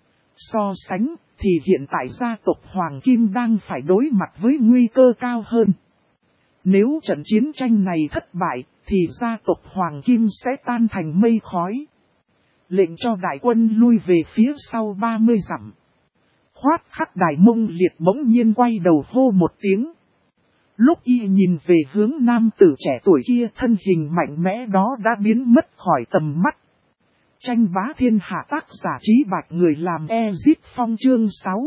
So sánh, thì hiện tại gia tộc Hoàng Kim đang phải đối mặt với nguy cơ cao hơn. Nếu trận chiến tranh này thất bại, thì gia tộc Hoàng Kim sẽ tan thành mây khói. Lệnh cho đại quân lui về phía sau 30 dặm. Khoát khắc Đại Mông Liệt bỗng nhiên quay đầu hô một tiếng. Lúc Y nhìn về hướng nam tử trẻ tuổi kia, thân hình mạnh mẽ đó đã biến mất khỏi tầm mắt. Tranh bá thiên hạ, tác giả Trí Bạch, người làm Ezit Phong, chương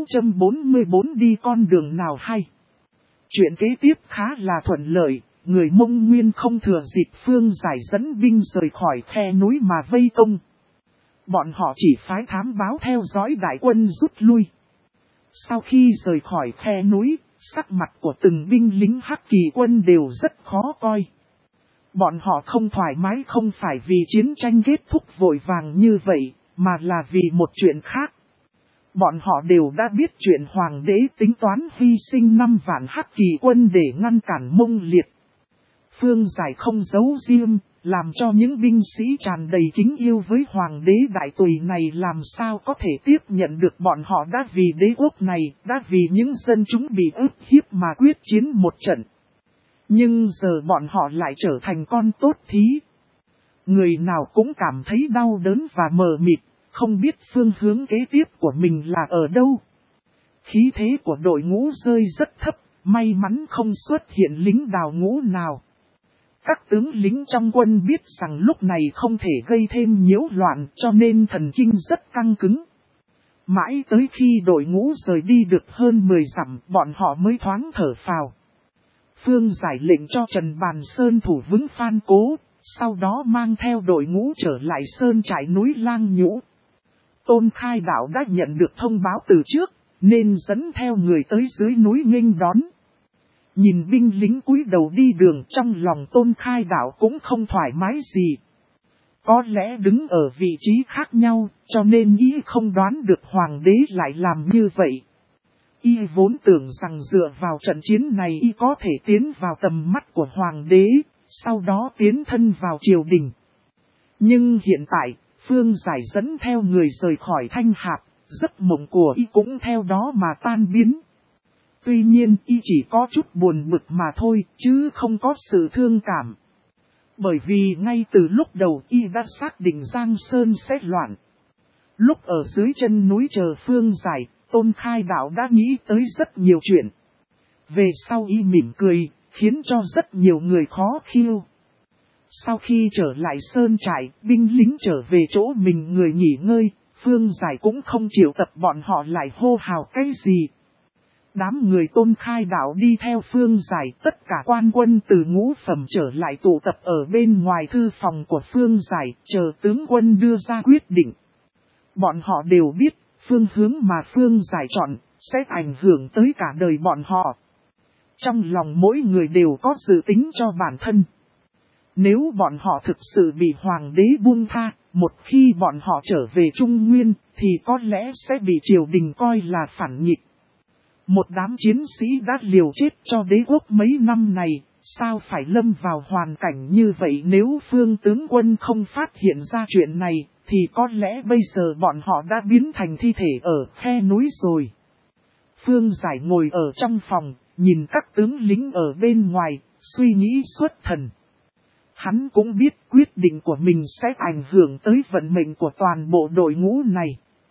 644, đi con đường nào hay. Chuyện kế tiếp khá là thuận lợi, người Mông Nguyên không thừa dịp Phương Giải dẫn binh rời khỏi khe núi mà vây công. Bọn họ chỉ phái thám báo theo dõi đại quân rút lui. Sau khi rời khỏi khe núi, sắc mặt của từng binh lính Hắc Kỳ quân đều rất khó coi. Bọn họ không thoải mái không phải vì chiến tranh kết thúc vội vàng như vậy, mà là vì một chuyện khác. Bọn họ đều đã biết chuyện Hoàng đế tính toán hy sinh 5 vạn Hắc Kỳ quân để ngăn cản Mông Liệt. Phương Giải không giấu riêng, làm cho những binh sĩ tràn đầy kính yêu với Hoàng đế Đại Tùy này làm sao có thể tiếp nhận được bọn họ đã vì đế quốc này, đã vì những dân chúng bị ức hiếp mà quyết chiến một trận. Nhưng giờ bọn họ lại trở thành con tốt thí. Người nào cũng cảm thấy đau đớn và mờ mịt, không biết phương hướng kế tiếp của mình là ở đâu. Khí thế của đội ngũ rơi rất thấp, may mắn không xuất hiện lính đào ngũ nào. Các tướng lính trong quân biết rằng lúc này không thể gây thêm nhiễu loạn, cho nên thần kinh rất căng cứng. Mãi tới khi đội ngũ rời đi được hơn 10 dặm, bọn họ mới thoáng thở phào. Phương Giải lệnh cho Trần Bàn Sơn thủ vững Phan Cố, sau đó mang theo đội ngũ trở lại sơn trại núi Lang Nhũ. Tôn Khai Đạo đã nhận được thông báo từ trước, nên dẫn theo người tới dưới núi nghênh đón. Nhìn binh lính cúi đầu đi đường, trong lòng Tôn Khai Đạo cũng không thoải mái gì. Có lẽ đứng ở vị trí khác nhau, cho nên y không đoán được hoàng đế lại làm như vậy. Y vốn tưởng rằng dựa vào trận chiến này y có thể tiến vào tầm mắt của hoàng đế, sau đó tiến thân vào triều đình. Nhưng hiện tại, Phương Giải dẫn theo người rời khỏi Thanh Hạp, giấc mộng của y cũng theo đó mà tan biến. Tuy nhiên y chỉ có chút buồn bực mà thôi, chứ không có sự thương cảm. Bởi vì ngay từ lúc đầu y đã xác định Giang Sơn sẽ loạn. Lúc ở dưới chân núi chờ Phương Giải, Tôn Khai Đạo đã nghĩ tới rất nhiều chuyện. Về sau y mỉm cười, khiến cho rất nhiều người khó khiêu. Sau khi trở lại sơn trại, binh lính trở về chỗ mình người nghỉ ngơi, Phương Giải cũng không chịu tập bọn họ lại hô hào cái gì. Đám người Tôn Khai Đạo đi theo Phương Giải, tất cả quan quân từ ngũ phẩm trở lại tụ tập ở bên ngoài thư phòng của Phương Giải, chờ tướng quân đưa ra quyết định. Bọn họ đều biết, phương hướng mà Phương Giải chọn, sẽ ảnh hưởng tới cả đời bọn họ. Trong lòng mỗi người đều có dự tính cho bản thân. Nếu bọn họ thực sự bị hoàng đế buông tha, một khi bọn họ trở về Trung Nguyên, thì có lẽ sẽ bị triều đình coi là phản nghịch. Một đám chiến sĩ đã liều chết cho đế quốc mấy năm này, sao phải lâm vào hoàn cảnh như vậy? Nếu Phương tướng quân không phát hiện ra chuyện này, thì có lẽ bây giờ bọn họ đã biến thành thi thể ở khe núi rồi. Phương Giải ngồi ở trong phòng, nhìn các tướng lính ở bên ngoài, suy nghĩ xuất thần. Hắn cũng biết quyết định của mình sẽ ảnh hưởng tới vận mệnh của toàn bộ đội ngũ này.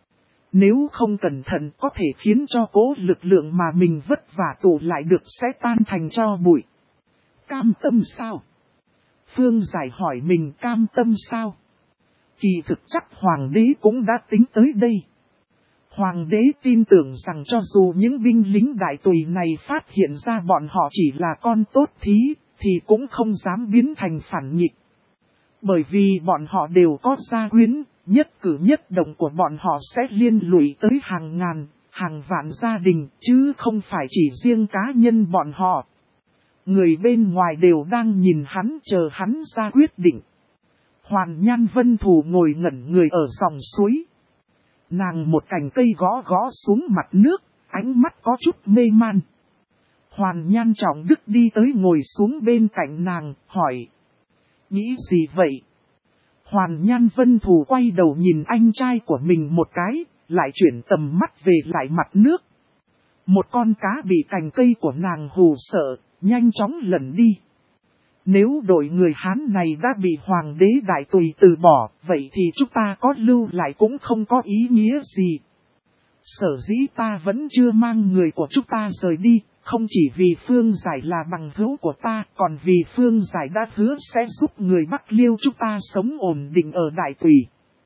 Nếu không cẩn thận có thể khiến cho cố lực lượng mà mình vất vả tụ lại được sẽ tan thành tro bụi. Cam tâm sao? Phương Giải hỏi mình cam tâm sao? Kỳ thực chắc hoàng đế cũng đã tính tới đây. Hoàng đế tin tưởng rằng cho dù những binh lính đại tùy này phát hiện ra bọn họ chỉ là con tốt thí, thì cũng không dám biến thành phản nghịch. Bởi vì bọn họ đều có gia quyến, nhất cử nhất động của bọn họ sẽ liên lụy tới hàng ngàn, hàng vạn gia đình, chứ không phải chỉ riêng cá nhân bọn họ. Người bên ngoài đều đang nhìn hắn, chờ hắn ra quyết định. Hoàn Nhan Vân Thù ngồi ngẩn người ở dòng suối. Nàng một cành cây gõ gõ xuống mặt nước, ánh mắt có chút mê man. Hoàn Nhan Trọng Đức đi tới ngồi xuống bên cạnh nàng, hỏi. Nghĩ gì vậy? Hoàn Nhan Vân Thù quay đầu nhìn anh trai của mình một cái, lại chuyển tầm mắt về lại mặt nước. Một con cá bị cành cây của nàng hù sợ, nhanh chóng lẩn đi. Nếu đội người Hán này đã bị hoàng đế đại tùy từ bỏ, vậy thì chúng ta có lưu lại cũng không có ý nghĩa gì. Sở dĩ ta vẫn chưa mang người của chúng ta rời đi, không chỉ vì Phương Giải là bằng hữu của ta, còn vì Phương Giải đã hứa sẽ giúp người Bắc Liêu chúng ta sống ổn định ở đại tùy.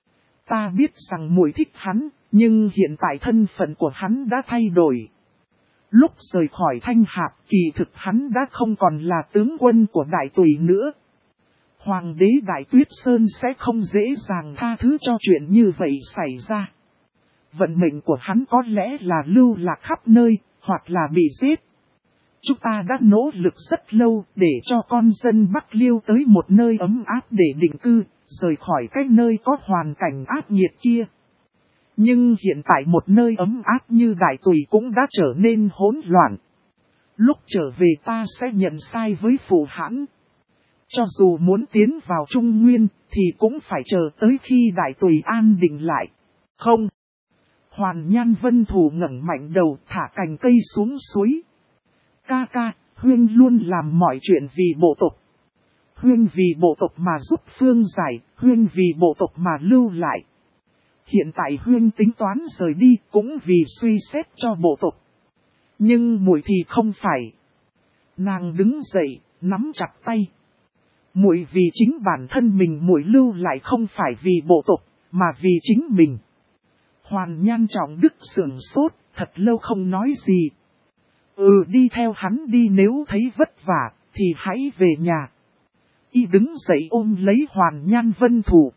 Ta biết rằng muội thích hắn, nhưng hiện tại thân phận của hắn đã thay đổi. Lúc rời khỏi Thanh Hạp, kỳ thực hắn đã không còn là tướng quân của đại tùy nữa. Hoàng đế Đại Tuyết Sơn sẽ không dễ dàng tha thứ cho chuyện như vậy xảy ra. Vận mệnh của hắn có lẽ là lưu lạc khắp nơi, hoặc là bị giết. Chúng ta đã nỗ lực rất lâu để cho con dân Bắc Liêu tới một nơi ấm áp để định cư, rời khỏi cái nơi có hoàn cảnh ác nghiệt kia. Nhưng hiện tại một nơi ấm áp như đại tùy cũng đã trở nên hỗn loạn. Lúc trở về ta sẽ nhận sai với phụ hãn. Cho dù muốn tiến vào Trung Nguyên thì cũng phải chờ tới khi đại tùy an định lại. Không. Hoàn Nhan Vân Thù ngẩng mạnh đầu thả cành cây xuống suối. Ca ca, Huyên luôn làm mọi chuyện vì bộ tộc. Huyên vì bộ tộc mà giúp Phương Giải, Huyên vì bộ tộc mà lưu lại. Hiện tại Huyên tính toán rời đi cũng vì suy xét cho bộ tộc. Nhưng muội thì không phải. Nàng đứng dậy, nắm chặt tay. Muội vì chính bản thân mình muội lưu lại không phải vì bộ tộc, mà vì chính mình. Hoàn Nhan Trọng Đức sửng sốt, thật lâu không nói gì. Đi theo hắn đi, nếu thấy vất vả, thì hãy về nhà. Y đứng dậy ôm lấy Hoàn Nhan Vân Thủ.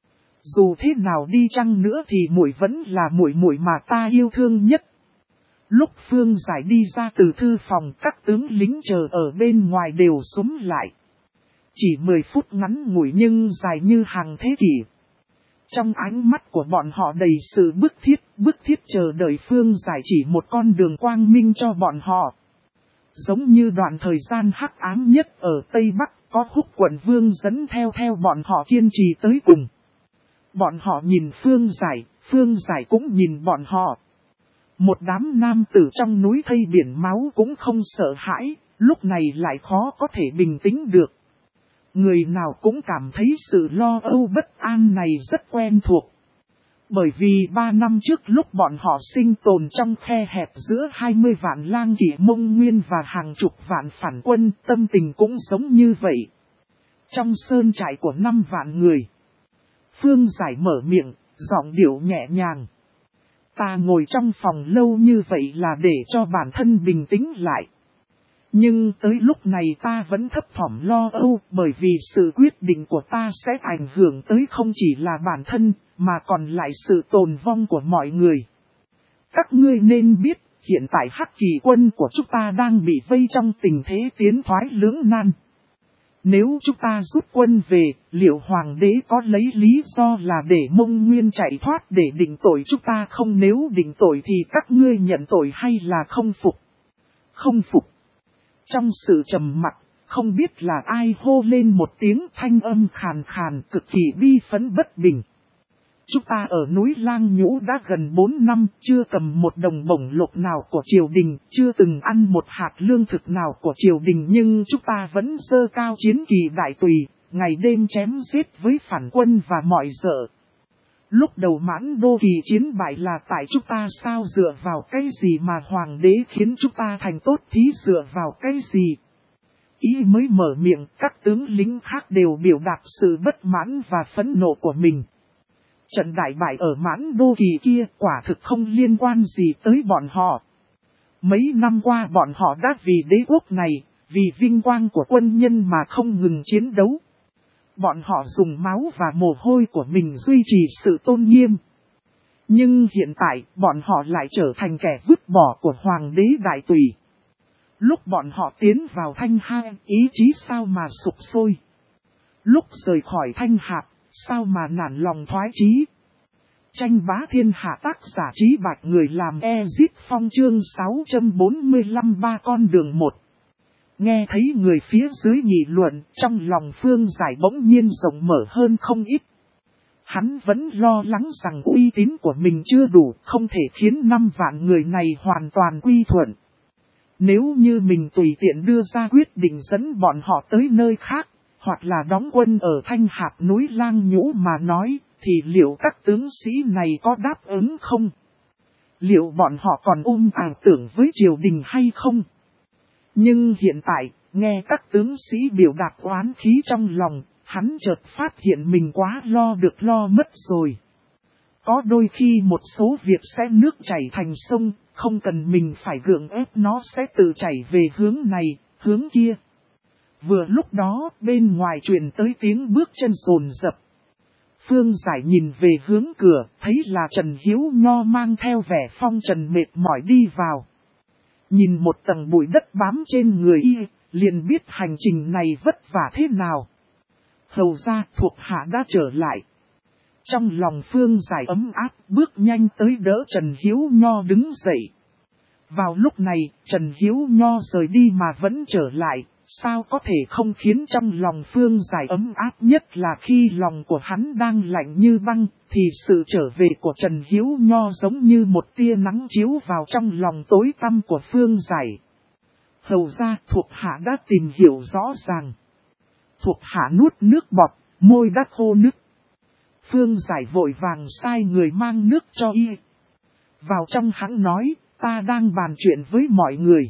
Dù thế nào đi chăng nữa thì muội vẫn là muội muội mà ta yêu thương nhất. Lúc Phương Giải đi ra từ thư phòng, các tướng lính chờ ở bên ngoài đều xúm lại. Chỉ 10 phút ngắn ngủi nhưng dài như hàng thế kỷ. Trong ánh mắt của bọn họ đầy sự bức thiết chờ đợi Phương Giải chỉ một con đường quang minh cho bọn họ. Giống như đoạn thời gian hắc ám nhất ở Tây Bắc, có Húc Quận Vương dẫn theo bọn họ kiên trì tới cùng. Bọn họ nhìn Phương Giải cũng nhìn bọn họ. Một đám nam tử trong núi thây biển máu cũng không sợ hãi, lúc này lại khó có thể bình tĩnh được. Người nào cũng cảm thấy sự lo âu bất an này rất quen thuộc. Bởi vì 3 năm trước lúc bọn họ sinh tồn trong khe hẹp giữa 20 vạn lang kỵ Mông Nguyên và hàng chục vạn phản quân, tâm tình cũng giống như vậy. Trong sơn trại của 5 vạn người, Phương Giải mở miệng, giọng điệu nhẹ nhàng. Ta ngồi trong phòng lâu như vậy là để cho bản thân bình tĩnh lại. Nhưng tới lúc này ta vẫn thấp thỏm lo âu, bởi vì sự quyết định của ta sẽ ảnh hưởng tới không chỉ là bản thân, mà còn lại sự tồn vong của mọi người. Các ngươi nên biết, hiện tại Hắc Kỳ quân của chúng ta đang bị vây trong tình thế tiến thoái lưỡng nan. Nếu chúng ta rút quân về, liệu Hoàng đế có lấy lý do là để Mông Nguyên chạy thoát để định tội chúng ta không? Nếu định tội thì các ngươi nhận tội hay là không phục? Không phục. Trong sự trầm mặc, không biết là ai hô lên một tiếng thanh âm khàn khàn cực kỳ bi phẫn bất bình. Chúng ta ở núi Lang Nhũ đã gần 4 năm, chưa cầm một đồng bổng lộc nào của triều đình, chưa từng ăn một hạt lương thực nào của triều đình, nhưng chúng ta vẫn giơ cao chiến kỳ đại tùy, ngày đêm chém giết với phản quân và mọi dợ. Lúc đầu Mãn Đô kỳ chiến bại là tại chúng ta sao? Dựa vào cái gì mà Hoàng đế khiến chúng ta thành tốt thí? Dựa vào cái gì? Ý mới mở miệng, các tướng lính khác đều biểu đạt sự bất mãn và phẫn nộ của mình. Trận đại bại ở Mãn Đô kỳ kia quả thực không liên quan gì tới bọn họ. Mấy năm qua bọn họ đã vì đế quốc này, vì vinh quang của quân nhân mà không ngừng chiến đấu. Bọn họ dùng máu và mồ hôi của mình duy trì sự tôn nghiêm. Nhưng hiện tại, bọn họ lại trở thành kẻ vứt bỏ của Hoàng đế đại tùy. Lúc bọn họ tiến vào Thanh Hạp, ý chí sao mà sụp sôi. Lúc rời khỏi Thanh Hạp, sao mà nản lòng thoái chí. Tranh bá thiên hạ, tác giả Trí Bạch, người làm Ezit Phong, chương 645, ba con đường một. Nghe thấy người phía dưới nghị luận, trong lòng Phương Giải bỗng nhiên rộng mở hơn không ít. Hắn vẫn lo lắng rằng uy tín của mình chưa đủ, không thể khiến 5 vạn người này hoàn toàn quy thuận. Nếu như mình tùy tiện đưa ra quyết định dẫn bọn họ tới nơi khác, hoặc là đóng quân ở Thanh Hạp núi Lang Nhũ mà nói, thì liệu các tướng sĩ này có đáp ứng không? Liệu bọn họ còn ảo tưởng với triều đình hay không? Nhưng hiện tại, nghe các tướng sĩ biểu đạt oán khí trong lòng, hắn chợt phát hiện mình quá lo được lo mất rồi. Có đôi khi một số việc sẽ nước chảy thành sông, không cần mình phải gượng ép, nó sẽ tự chảy về hướng này, hướng kia. Vừa lúc đó, bên ngoài truyền tới tiếng bước chân rồn rập. Phương Giải nhìn về hướng cửa, thấy là Trần Hiếu Nho mang theo vẻ phong trần mệt mỏi đi vào. Nhìn một tầng bụi đất bám trên người y, liền biết hành trình này vất vả thế nào. Hầu ra thuộc hạ đã trở lại. Trong lòng Phương Giải ấm áp, bước nhanh tới đỡ Trần Hiếu Nho đứng dậy. Vào lúc này, Trần Hiếu Nho rời đi mà vẫn trở lại, sao có thể không khiến trong lòng Phương Giải ấm áp, nhất là khi lòng của hắn đang lạnh như băng, thì sự trở về của Trần Hiếu Nho giống như một tia nắng chiếu vào trong lòng tối tăm của Phương Giải. Hầu ra thuộc hạ đã tìm hiểu rõ ràng. Thuộc hạ nuốt nước bọt, môi đã khô nức. Phương Giải vội vàng sai người mang nước cho y. Vào trong hắn nói, ta đang bàn chuyện với mọi người.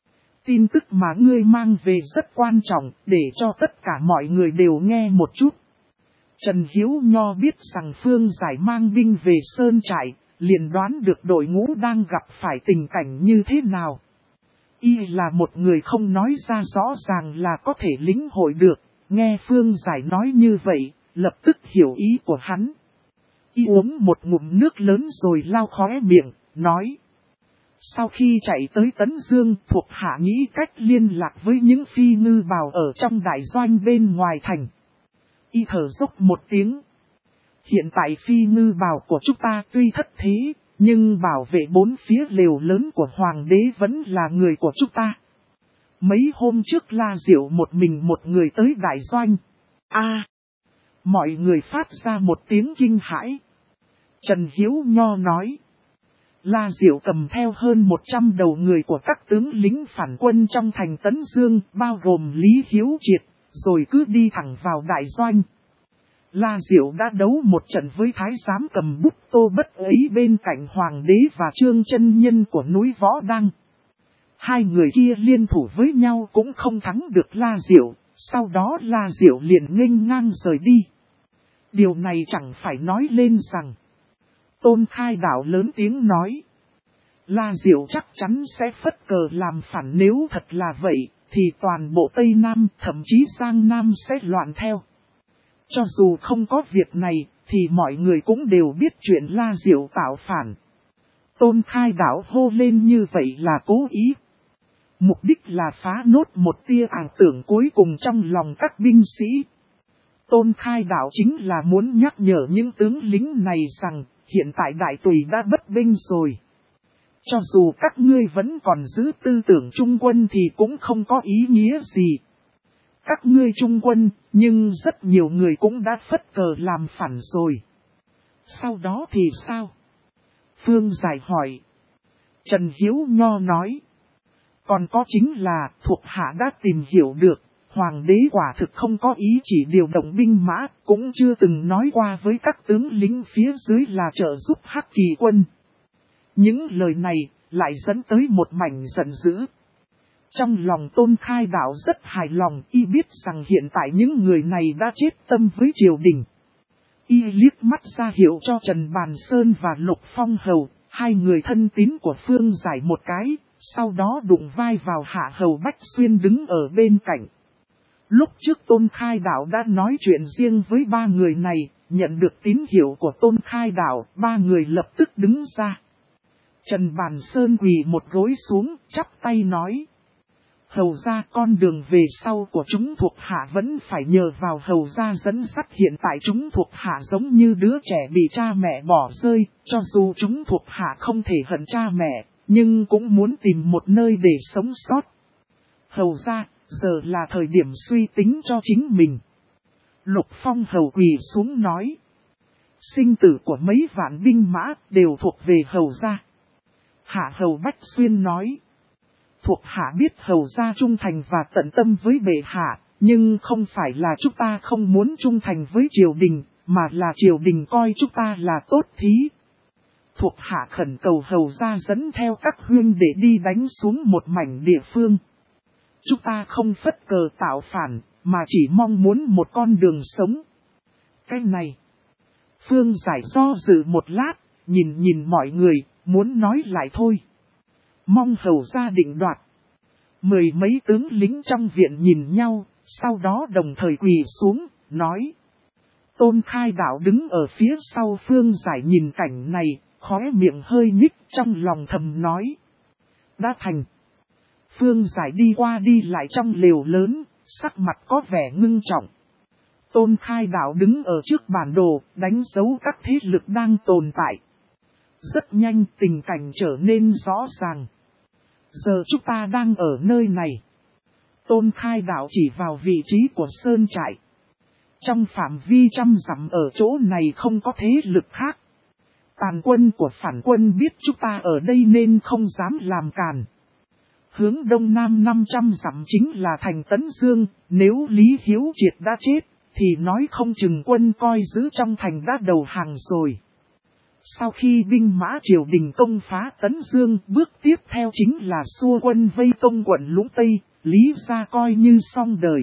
Tin tức mà ngươi mang về rất quan trọng, để cho tất cả mọi người đều nghe một chút. Trần Hiếu Nho biết rằng Phương Giải mang binh về sơn trại, liền đoán được đội ngũ đang gặp phải tình cảnh như thế nào. Y là một người không nói ra rõ ràng là có thể lĩnh hội được, nghe Phương Giải nói như vậy, lập tức hiểu ý của hắn. Y uống một ngụm nước lớn rồi lau khóe miệng, nói. Sau khi chạy tới Tấn Dương, thuộc hạ nghĩ cách liên lạc với những phi ngư bào ở trong đại doanh bên ngoài thành. Y thở dốc một tiếng. Hiện tại phi ngư bào của chúng ta tuy thất thế, nhưng bảo vệ bốn phía lều lớn của hoàng đế vẫn là người của chúng ta. Mấy hôm trước La Diệu một mình một người tới đại doanh. Mọi người phát ra một tiếng kinh hãi. Trần Hiếu Nho nói. La Diệu cầm theo hơn 100 đầu người của các tướng lính phản quân trong thành Tấn Dương, bao gồm Lý Hiếu Triệt, rồi cứ đi thẳng vào đại doanh. La Diệu đã đấu một trận với thái giám cầm bút Tô Bất ấy bên cạnh hoàng đế và Trương Chân Nhân của núi Võ Đăng. Hai người kia liên thủ với nhau cũng không thắng được La Diệu, sau đó La Diệu liền nghênh ngang rời đi. Điều này chẳng phải nói lên rằng. Tôn Khai Đạo lớn tiếng nói. La Diệu chắc chắn sẽ phất cờ làm phản, nếu thật là vậy, thì toàn bộ Tây Nam, thậm chí Giang Nam sẽ loạn theo. Cho dù không có việc này, thì mọi người cũng đều biết chuyện La Diệu tạo phản. Tôn Khai Đạo hô lên như vậy là cố ý. Mục đích là phá nốt một tia ảo tưởng cuối cùng trong lòng các binh sĩ. Tôn Khai Đạo chính là muốn nhắc nhở những tướng lính này rằng, hiện tại đại tùy đã bất binh rồi. Cho dù các ngươi vẫn còn giữ tư tưởng trung quân thì cũng không có ý nghĩa gì. Các ngươi trung quân, nhưng rất nhiều người cũng đã phất cờ làm phản rồi. Sau đó thì sao? Phương Giải hỏi. Trần Hiếu Nho nói. Còn có chính là thuộc hạ đã tìm hiểu được, hoàng đế quả thực không có ý chỉ điều động binh mã, cũng chưa từng nói qua với các tướng lính phía dưới là trợ giúp Hắc Kỳ quân. Những lời này lại dẫn tới một mảnh giận dữ. Trong lòng Tôn Khai Đạo rất hài lòng, y biết rằng hiện tại những người này đã chết tâm với triều đình. Y liếc mắt ra hiệu cho Trần Bàn Sơn và Lục Phong Hầu, hai người thân tín của Phương Giải một cái, sau đó đụng vai vào Hạ Hầu Bách Xuyên đứng ở bên cạnh. Lúc trước Tôn Khai Đạo đã nói chuyện riêng với ba người này, nhận được tín hiệu của Tôn Khai Đạo, ba người lập tức đứng ra. Trần Bàn Sơn quỳ một gối xuống, chắp tay nói. Hầu ra con đường về sau của chúng thuộc hạ vẫn phải nhờ vào hầu ra dẫn dắt, hiện tại chúng thuộc hạ giống như đứa trẻ bị cha mẹ bỏ rơi, cho dù chúng thuộc hạ không thể hận cha mẹ, nhưng cũng muốn tìm một nơi để sống sót. Hầu ra, giờ là thời điểm suy tính cho chính mình. Lục Phong Hầu quỳ xuống nói. Sinh tử của mấy vạn binh mã đều thuộc về hầu ra. Hạ Hầu Bách Xuyên nói. Thuộc hạ biết hầu ra trung thành và tận tâm với bệ hạ, nhưng không phải là chúng ta không muốn trung thành với triều đình, mà là triều đình coi chúng ta là tốt thí. Thuộc hạ khẩn cầu hầu ra dẫn theo các huynh để đi đánh xuống một mảnh địa phương. Chúng ta không phất cờ tạo phản, mà chỉ mong muốn một con đường sống. Cái này. Phương Giải do dự một lát, nhìn mọi người, muốn nói lại thôi. Mong hầu ra định đoạt. Mười mấy tướng lính trong viện nhìn nhau, sau đó đồng thời quỳ xuống, nói. Tôn Khai Đạo đứng ở phía sau Phương Giải nhìn cảnh này, khóe miệng hơi nhích, trong lòng thầm nói. Đã thành. Phương Giải đi qua đi lại trong lều lớn, sắc mặt có vẻ ngưng trọng. Tôn Khai Đạo đứng ở trước bản đồ, đánh dấu các thế lực đang tồn tại. Rất nhanh tình cảnh trở nên rõ ràng. Giờ chúng ta đang ở nơi này. Tôn Khai Đạo chỉ vào vị trí của sơn trại. Trong phạm vi 100 dặm ở chỗ này không có thế lực khác. Tàn quân của phản quân biết chúng ta ở đây nên không dám làm càn. Hướng đông nam 500 dặm chính là thành Tấn Dương, nếu Lý Hiếu Triệt đã chết, thì nói không chừng quân coi giữ trong thành đã đầu hàng rồi. Sau khi binh mã triều đình công phá Tấn Dương, bước tiếp theo chính là xua quân vây công quận Lũng Tây, Lý gia coi như xong đời.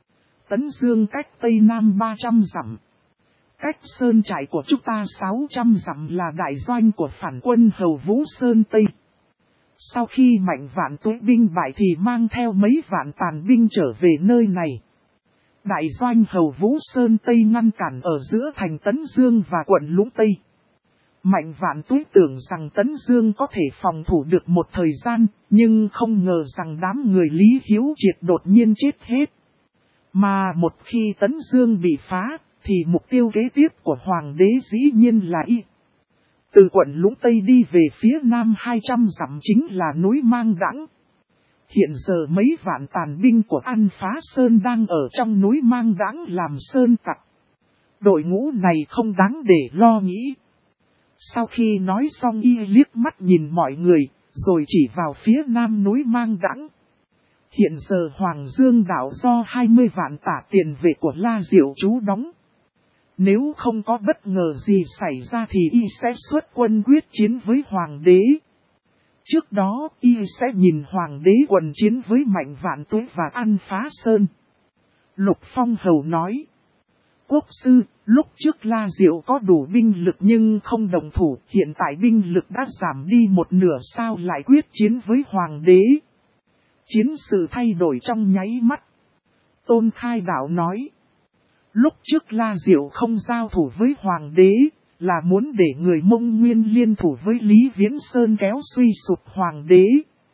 Tấn Dương cách Tây Nam 300 dặm. Cách sơn trại của chúng ta 600 dặm là đại doanh của phản quân Hầu Vũ Sơn Tây. Sau khi Mạnh Vạn Tuế binh bại thì mang theo mấy vạn tàn binh trở về nơi này. Đại doanh Hầu Vũ Sơn Tây ngăn cản ở giữa thành Tấn Dương và quận Lũng Tây. Mạnh Vạn Tuế tưởng rằng Tấn Dương có thể phòng thủ được một thời gian, nhưng không ngờ rằng đám người Lý Hiếu Triệt đột nhiên chết hết. Mà một khi Tấn Dương bị phá, thì mục tiêu kế tiếp của Hoàng đế dĩ nhiên là từ quận Lũng Tây đi về phía nam 200 dặm chính là núi Mang Đãng. Hiện giờ mấy vạn tàn binh của An Phá Sơn đang ở trong núi Mang Đãng làm sơn tặc. Đội ngũ này không đáng để lo nghĩ. Sau khi nói xong liếc mắt nhìn mọi người, rồi chỉ vào phía nam núi Mang Đãng. Hiện giờ Hoàng Dương đảo do 20 vạn tả tiền vệ của La Diệu trú đóng. Nếu không có bất ngờ gì xảy ra thì sẽ xuất quân quyết chiến với Hoàng đế. Trước đó sẽ nhìn Hoàng đế quần chiến với Mạnh Vạn Tuế và An Phá Sơn. Lục Phong Hầu nói. Quốc sư, lúc trước La Diệu có đủ binh lực nhưng không đồng thủ, hiện tại binh lực đã giảm đi một nửa, sao lại quyết chiến với Hoàng đế? Chiến sự thay đổi trong nháy mắt. Tôn Khai Đạo nói. Lúc trước La Diệu không giao thủ với Hoàng đế, là muốn để người Mông Nguyên liên thủ với Lý Viễn Sơn kéo suy sụp Hoàng đế.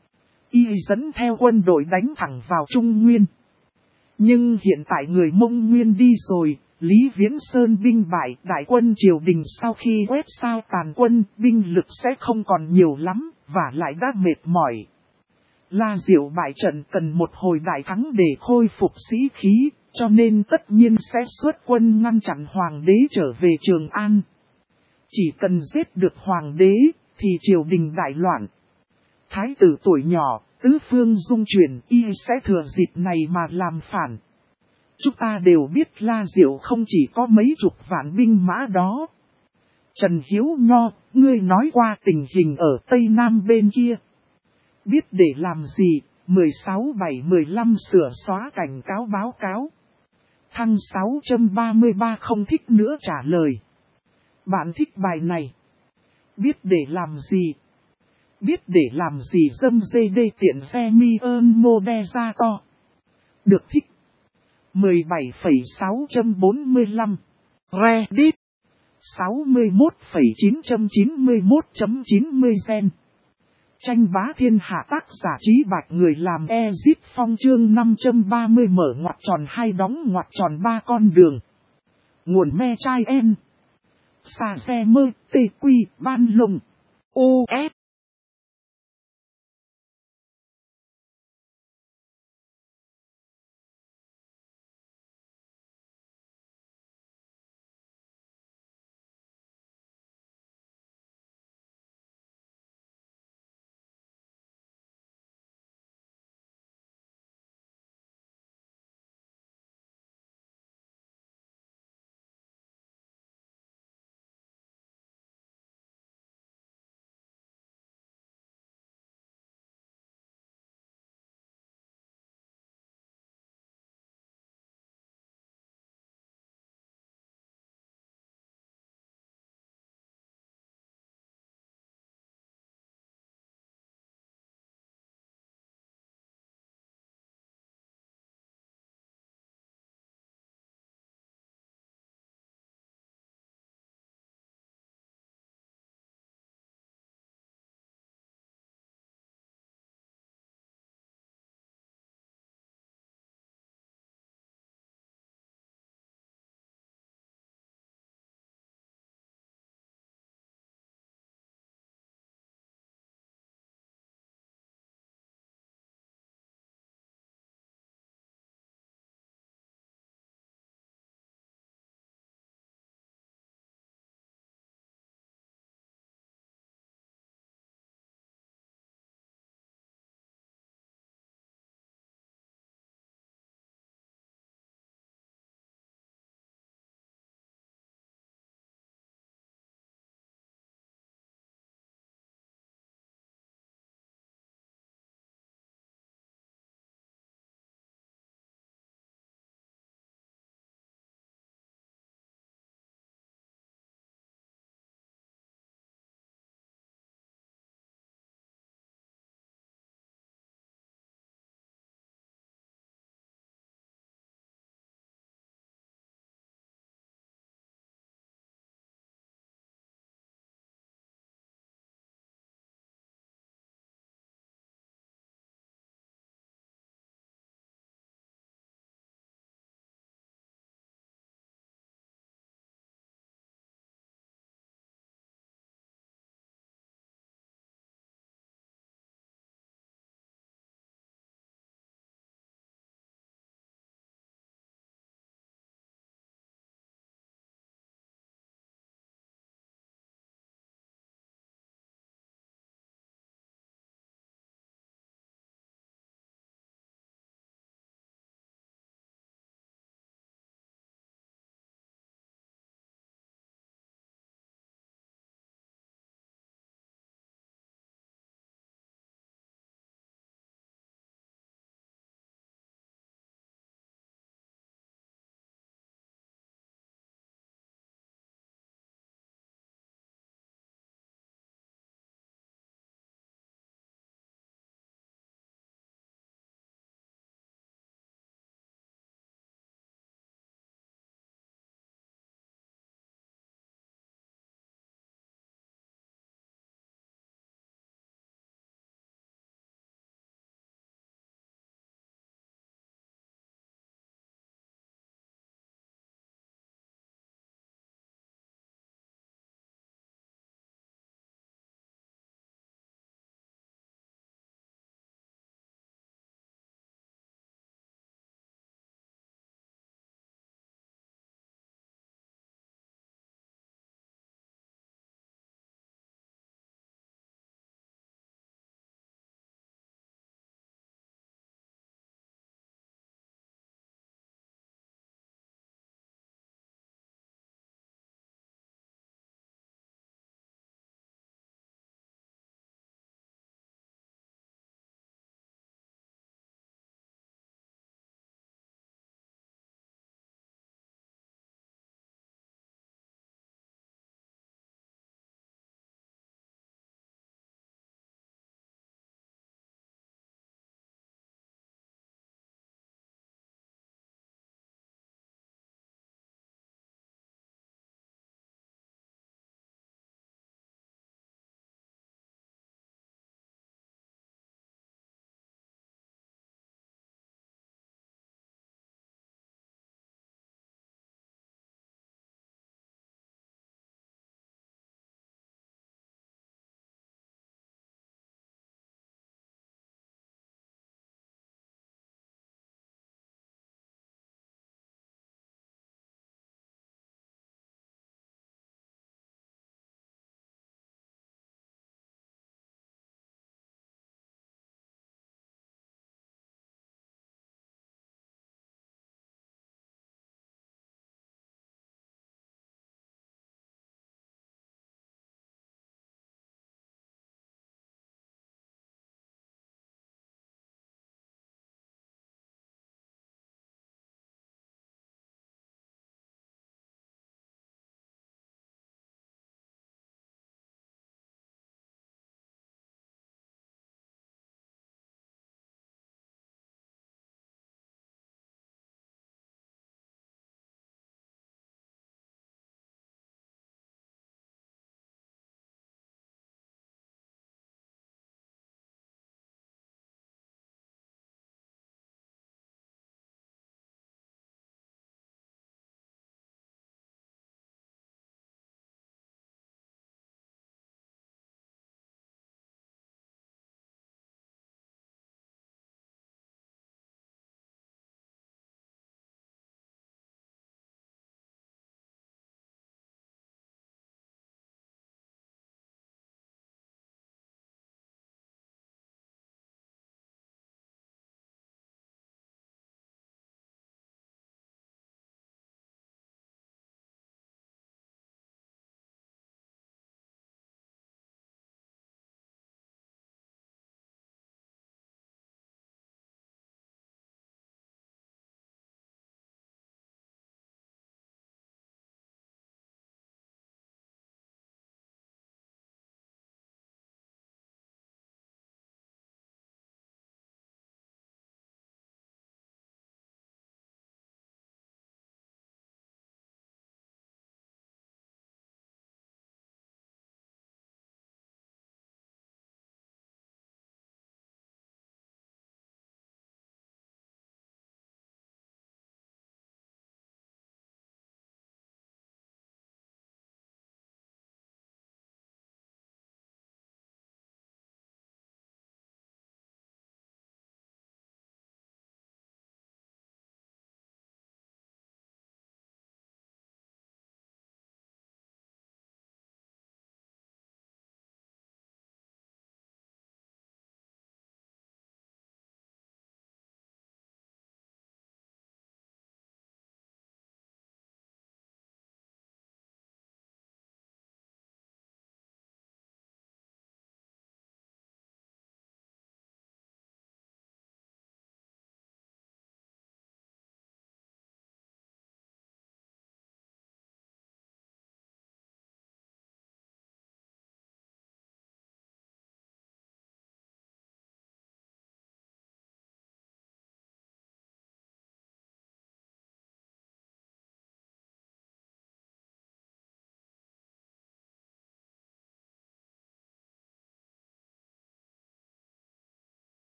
Dẫn theo quân đội đánh thẳng vào Trung Nguyên. Nhưng hiện tại người Mông Nguyên đi rồi, Lý Viễn Sơn binh bại, đại quân triều đình sau khi quét sao tàn quân, binh lực sẽ không còn nhiều lắm, và lại đã mệt mỏi. La Diệu bại trận cần một hồi đại thắng để khôi phục sĩ khí, cho nên tất nhiên sẽ xuất quân ngăn chặn Hoàng đế trở về Trường An. Chỉ cần giết được Hoàng đế, thì triều đình đại loạn. Thái tử tuổi nhỏ, tứ phương dung chuyển, sẽ thừa dịp này mà làm phản. Chúng ta đều biết La Diệu không chỉ có mấy chục vạn binh mã đó. Trần Hiếu Nho, ngươi nói qua tình hình ở Tây Nam bên kia. Biết để làm gì? 16-7-15 sửa xóa cảnh cáo báo cáo. Thăng 633 không thích nữa trả lời. Bạn thích bài này. Biết để làm gì? Biết để làm gì dâm dê đê tiện xe mi ơn mô đe ra to. Được thích. 17,645 Reddit 61,991.90 gen. Tranh bá thiên hạ tác giả Trí Bạch người làm Ezip Phong chương 530 mở ngoặc tròn 2 đóng ngoặc tròn 3 con đường. Nguồn me chai en. Xà xe mơ tê quy ban lùng. U S.